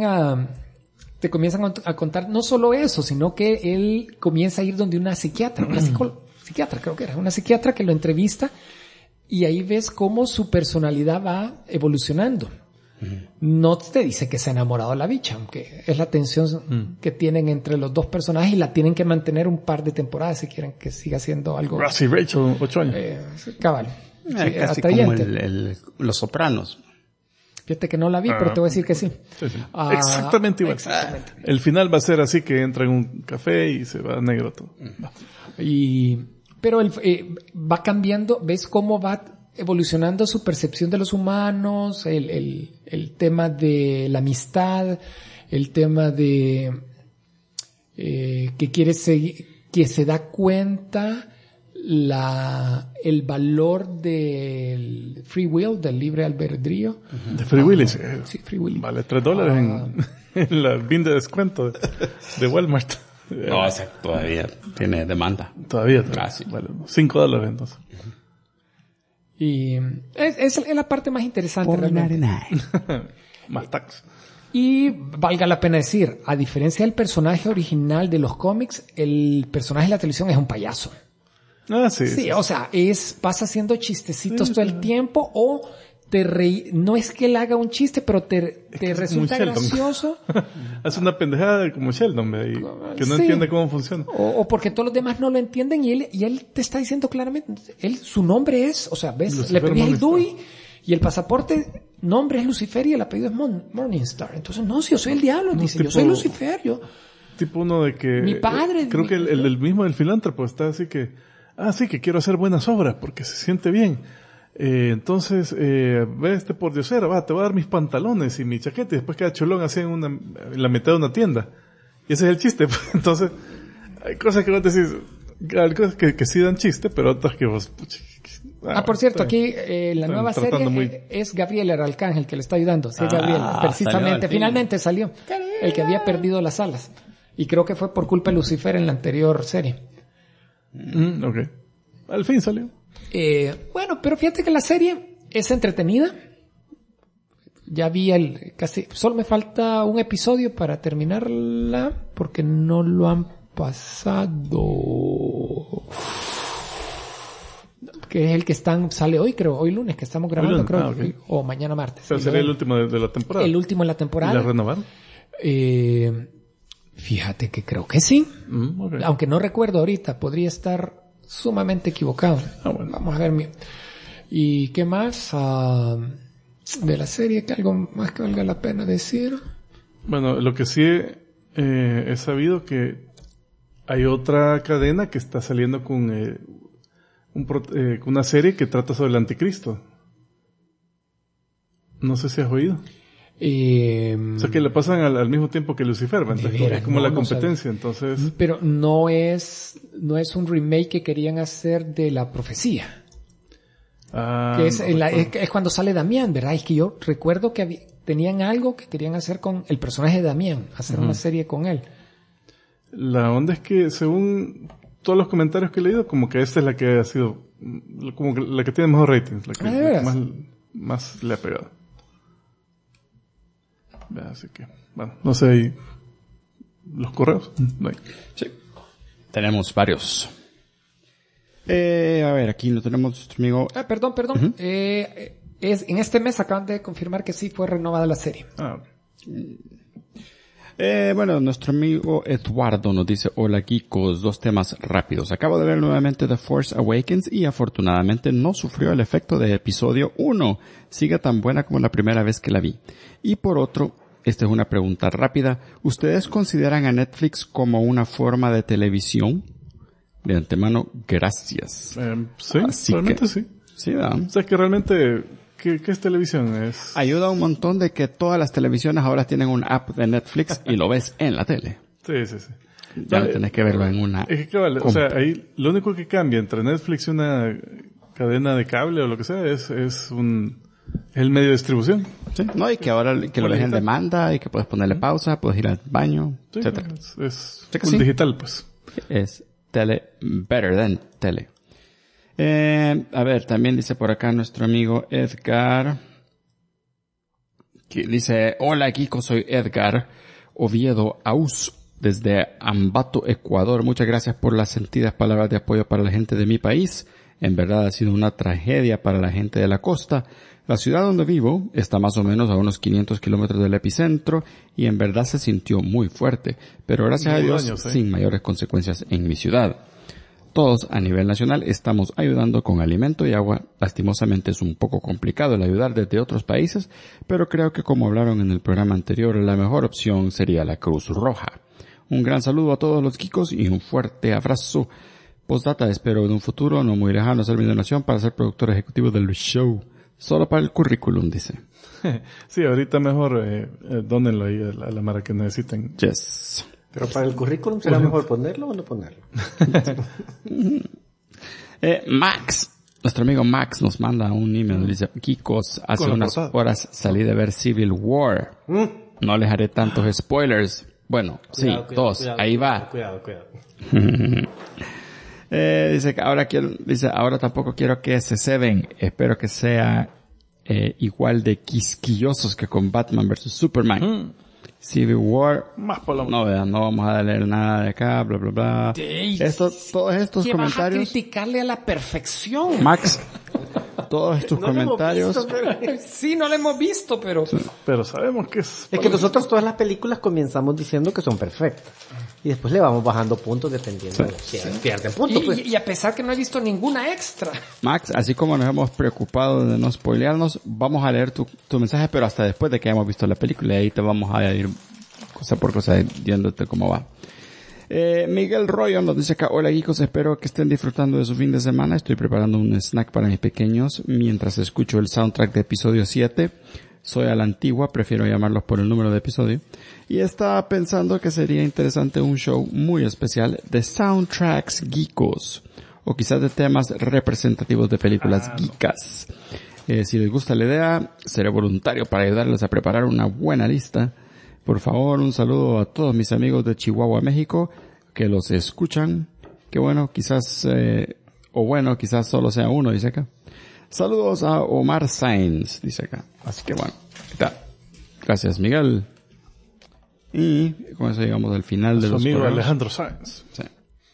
a contar no solo eso, sino que él comienza a ir donde una psiquiatra, psiquiatra creo que era, una psiquiatra que lo entrevista, y ahí ves cómo su personalidad va evolucionando. No te dice que se ha enamorado de la bicha, aunque es la tensión que tienen entre los dos personajes, y la tienen que mantener un par de temporadas si quieren que siga siendo algo. Ross y Rachel, 8 años. Cabal. Casi como Los Sopranos. Fíjate que no la vi, pero te voy a decir que sí. Sí. Exactamente igual. Exactamente. El final va a ser así, que entra en un café y se va negro todo. Pero va cambiando, ves cómo va evolucionando su percepción de los humanos, el tema de la amistad, el tema de que quiere seguir, que se da cuenta el valor del free will, del libre albedrío. De Free Willy, sí. Sí, Free Willy. Vale $3 en la bin de descuento de Walmart. No, o sea, todavía tiene demanda. Todavía. Casi. Vale, $5 entonces. Y es la parte más interesante realmente. Más tax. Y valga la pena decir, a diferencia del personaje original de los cómics, el personaje de la televisión es un payaso. Sí. Sí, o sea, pasa haciendo chistecitos todo el tiempo, o no es que él haga un chiste, pero te resulta gracioso. Hace una pendejada como Sheldon, que no entiende cómo funciona. O porque todos los demás no lo entienden, y él te está diciendo claramente, su nombre es, o sea, ves, Lucifer le pedís el Morningstar. DUI, y el pasaporte, nombre es Lucifer y el apellido es Morningstar. Entonces, no, si yo soy el diablo, dice, yo soy Lucifer, Tipo uno de que... Mi padre... creo que el mismo del filántropo está así que... sí, que quiero hacer buenas obras porque se siente bien. Entonces, ve pordiosero, te voy a dar mis pantalones y mi chaqueta, y después queda cholón así en la mitad de una tienda. Y ese es el chiste. Entonces, hay cosas que vos decís, hay cosas que sí dan chiste, pero otras que vos... por cierto, aquí la nueva serie muy... es Gabriel el Arcángel que le está ayudando. Sí, Gabriel, precisamente, finalmente salió. El que había perdido las alas. Y creo que fue por culpa de Lucifer en la anterior serie. Ok. Al fin salió. Bueno, pero fíjate que la serie es entretenida. Ya vi casi, solo me falta un episodio para terminarla, porque no lo han pasado. Que es el que sale hoy, creo, hoy lunes, que estamos grabando, lunes, creo, okay. O mañana martes. Pero sería el último de la temporada. El último en la temporada. ¿Y la renovaron? Fíjate que creo que sí. Okay. Aunque no recuerdo ahorita, podría estar sumamente equivocado. Bueno. Vamos a ver. ¿Y qué más? De la serie, que algo más que valga la pena decir. Bueno, lo que sí he sabido que hay otra cadena que está saliendo con una serie que trata sobre el anticristo. No sé si has oído. O sea, que le pasan al mismo tiempo que Lucifer, entonces veras, es como no, la no competencia, entonces... Pero no es un remake que querían hacer de La Profecía. Que es cuando sale Damián, ¿verdad? Es que yo recuerdo que tenían algo que querían hacer con el personaje de Damián, hacer una serie con él. La onda es que, según todos los comentarios que he leído, como que esta es la que ha sido, como que la que tiene mejor ratings, la que más le ha pegado. Así que, bueno, no sé, ¿hay los correos? No hay. Sí. Tenemos varios. A ver, aquí lo tenemos nuestro amigo... Perdón. Uh-huh. En este mes acaban de confirmar que sí fue renovada la serie. Bueno, nuestro amigo Eduardo nos dice: hola geekos, 2 temas rápidos. Acabo de ver nuevamente The Force Awakens y afortunadamente no sufrió el efecto de episodio 1. Sigue tan buena como la primera vez que la vi. Y por otro, esta es una pregunta rápida. ¿Ustedes consideran a Netflix como una forma de televisión? De antemano, gracias. Sí, así realmente que, sí. Sí, ¿verdad? O sea, que realmente... ¿Qué es televisión? Ayuda un montón de que todas las televisiones ahora tienen un app de Netflix y lo ves en la tele. Sí. Ya no tenés que verlo en una... Es que vale, o sea, ahí lo único que cambia entre Netflix y una cadena de cable o lo que sea es el medio de distribución. Sí, no, y que ahora que lo ves en demanda y que puedes ponerle pausa, puedes ir al baño, sí, etcétera. Es sí. digital, pues. Es better than tele. A ver, también dice por acá nuestro amigo Edgar, que dice: hola Kiko, soy Edgar Oviedo Aus, desde Ambato, Ecuador. Muchas gracias por las sentidas palabras de apoyo para la gente de mi país. En verdad ha sido una tragedia para la gente de la costa. La ciudad donde vivo está más o menos a unos 500 kilómetros del epicentro y en verdad se sintió muy fuerte, pero gracias a Dios sin mayores consecuencias en mi ciudad. Todos a nivel nacional estamos ayudando con alimento y agua. Lastimosamente es un poco complicado el ayudar desde otros países, pero creo que como hablaron en el programa anterior, la mejor opción sería la Cruz Roja. Un gran saludo a todos los Kikos y un fuerte abrazo. Postdata, espero en un futuro no muy lejano hacer mi donación para ser productor ejecutivo del show. Solo para el currículum, dice. Sí, ahorita mejor dónenlo ahí a la mara que necesiten. Yes. Pero para el currículum será mejor ponerlo o no ponerlo. Nuestro amigo Max nos manda un email. Dice: Kikos, hace unas horas salí de ver Civil War. No les haré tantos spoilers. Bueno, cuidado, sí, 2. Ahí va. Cuidado. Dice, ahora tampoco quiero que se ceben. Espero que sea igual de quisquillosos que con Batman vs Superman. Civil War. Más por la... No, vean, no vamos a leer nada de acá, bla, bla, bla. Todos estos comentarios... Vas a criticarle a la perfección. Max, todos estos comentarios... Sí, no lo hemos visto, pero... Sí, pero sabemos que es... Es que nosotros todas las películas comenzamos diciendo que son perfectas. Y después le vamos bajando puntos dependiendo de si pierden puntos. Y a pesar que no he visto ninguna extra. Max, así como nos hemos preocupado de no spoilearnos, vamos a leer tu mensaje, pero hasta después de que hayamos visto la película, y ahí te vamos a ir cosa por cosa viéndote cómo va. Miguel Royo nos dice acá: hola geekos, espero que estén disfrutando de su fin de semana. Estoy preparando un snack para mis pequeños mientras escucho el soundtrack de episodio 7. Soy a la antigua, prefiero llamarlos por el número de episodio. Y estaba pensando que sería interesante un show muy especial de soundtracks geekos. O quizás de temas representativos de películas geekas. Si les gusta la idea, seré voluntario para ayudarles a preparar una buena lista. Por favor, un saludo a todos mis amigos de Chihuahua, México, que los escuchan. Que bueno, quizás quizás solo sea uno, dice acá. Saludos a Omar Sainz, dice acá. Así que bueno, gracias Miguel. Y con eso llegamos al final de los amigo correos. Alejandro Sainz. Sí.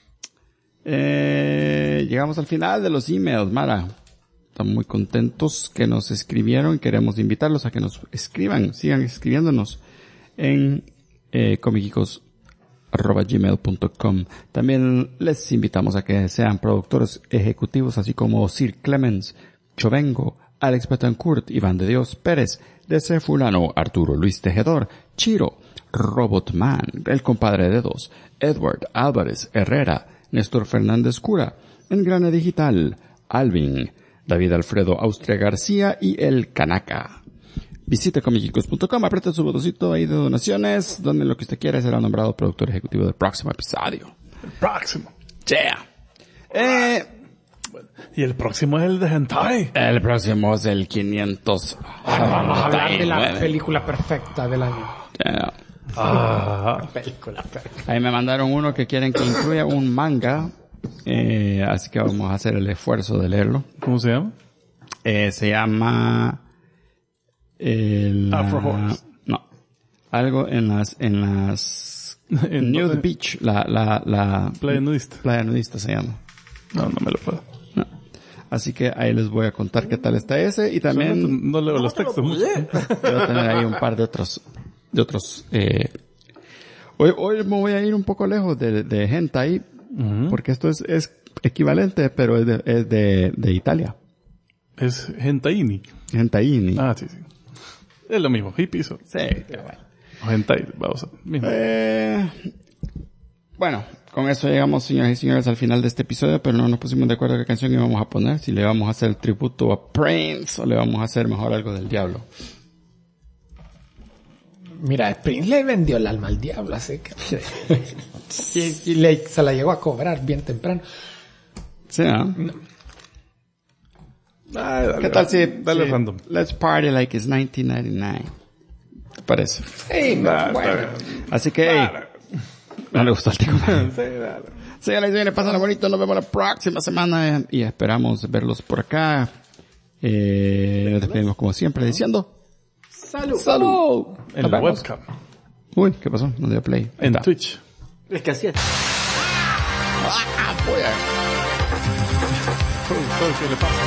Llegamos al final de los emails, Mara. Estamos muy contentos que nos escribieron. Queremos invitarlos a que nos escriban, sigan escribiéndonos en comicicos@gmail.com. También les invitamos a que sean productores ejecutivos, así como Sir Clemens, Chovengo, Alex Betancourt, Iván de Dios Pérez, DC Fulano, Arturo Luis Tejedor, Chiro, Robotman, el compadre de dos, Edward Álvarez Herrera, Néstor Fernández Cura, Engrane Digital, Alvin, David Alfredo Austria García y el Canaca. Visite comicicos.com, apriete su botoncito ahí de donaciones, donde lo que usted quiera será nombrado productor ejecutivo del próximo episodio. El próximo. Yeah. Y el próximo es el de Hentai. El próximo es el 500. Vamos a hablar de la película perfecta del año. Yeah. Película perfecta. Ahí me mandaron uno que quieren que incluya un manga, así que vamos a hacer el esfuerzo de leerlo. ¿Cómo se llama? Se llama Afro Horse. No, algo en las Nude Beach, la Playa nudista. playa nudista se llama. No me lo puedo. No. Así que ahí les voy a contar qué tal está ese y también No leo los textos. quiero tener ahí un par de otros hoy me voy a ir un poco lejos de hentai porque esto es equivalente pero es de Italia. Es Hentaini. Hentaini. Ah, sí. Es lo mismo. Hippie eso. Sí, qué bueno. O Hentai. Vamos a mismo. Bueno, con eso llegamos, señoras y señores, al final de este episodio, pero no nos pusimos de acuerdo qué canción íbamos a poner, si le vamos a hacer el tributo a Prince o le vamos a hacer mejor algo del diablo. Mira, Prince le vendió el alma al diablo, así que... y se la llegó a cobrar bien temprano. Sí, ¿no? Dale, ¿Qué tal si Dale random. Let's party like it's 1999? ¿Te parece? Sí, bueno. Así que, hey, no le gustó el tico. Sí, dale. Señoras y señores, pásenla bonito, nos vemos la próxima semana y esperamos verlos por acá. Nos despedimos como siempre diciendo... ¡Salud! En Nos la vemos. webcam. Uy, ¿qué pasó? No dio play. Ahí En está. Twitch. Es que así es. Todo ¿qué le pasa?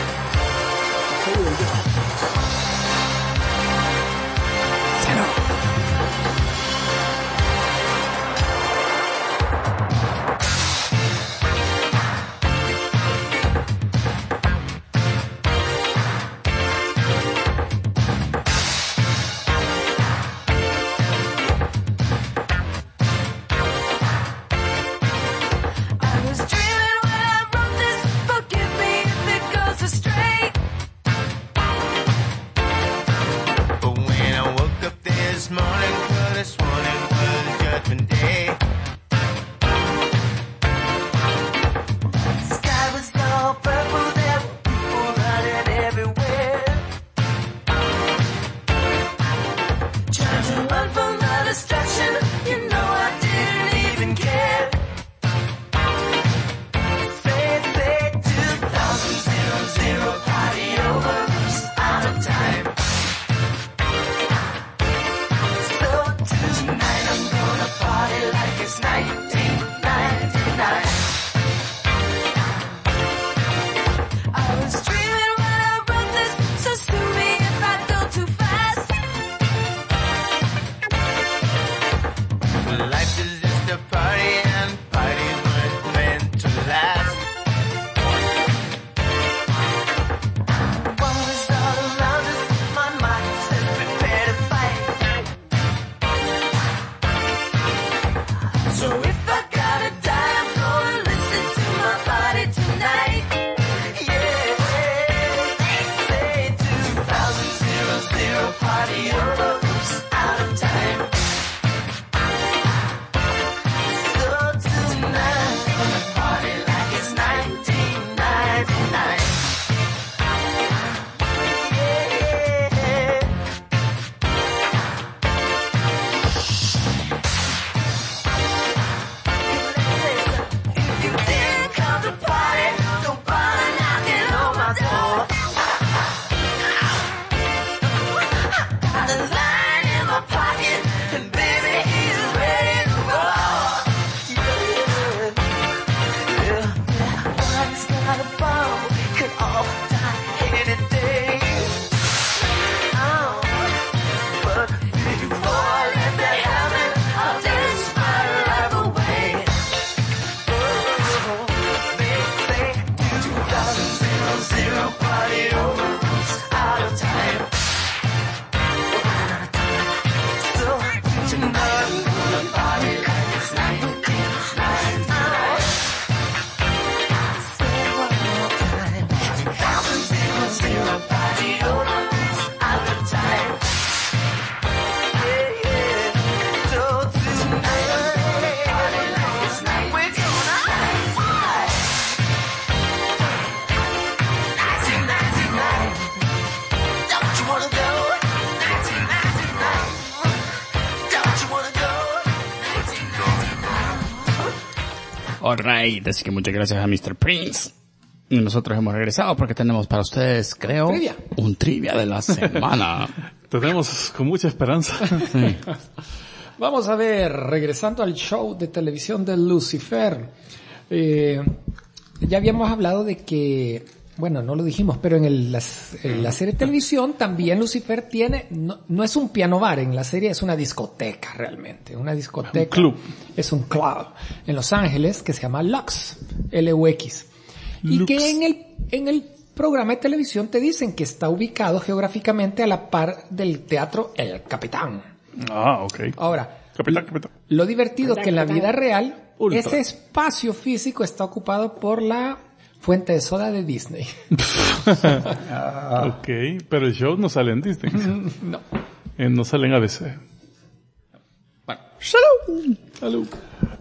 I was dreaming when I wrote this. Forgive me if it goes astray. Alright, así que muchas gracias a Mr. Prince. Y nosotros hemos regresado porque tenemos para ustedes, creo, un trivia de la semana. Tenemos con mucha esperanza. Sí. Vamos a ver, regresando al show de televisión de Lucifer. Ya habíamos hablado de que, bueno, no lo dijimos, pero en la serie de televisión también Lucifer tiene, no es un piano bar, en la serie es una discoteca realmente, una discoteca. Un club. Es un club en Los Ángeles que se llama Lux, Lux. Y que en el programa de televisión te dicen que está ubicado geográficamente a la par del teatro El Capitán. Ah, ok. Ahora, Capitán. lo divertido que en la vida real, Ultra. ese espacio físico está ocupado por la fuente de soda de Disney. Ok, pero el show no sale en Disney. No. No sale en ABC. Bueno. Salud.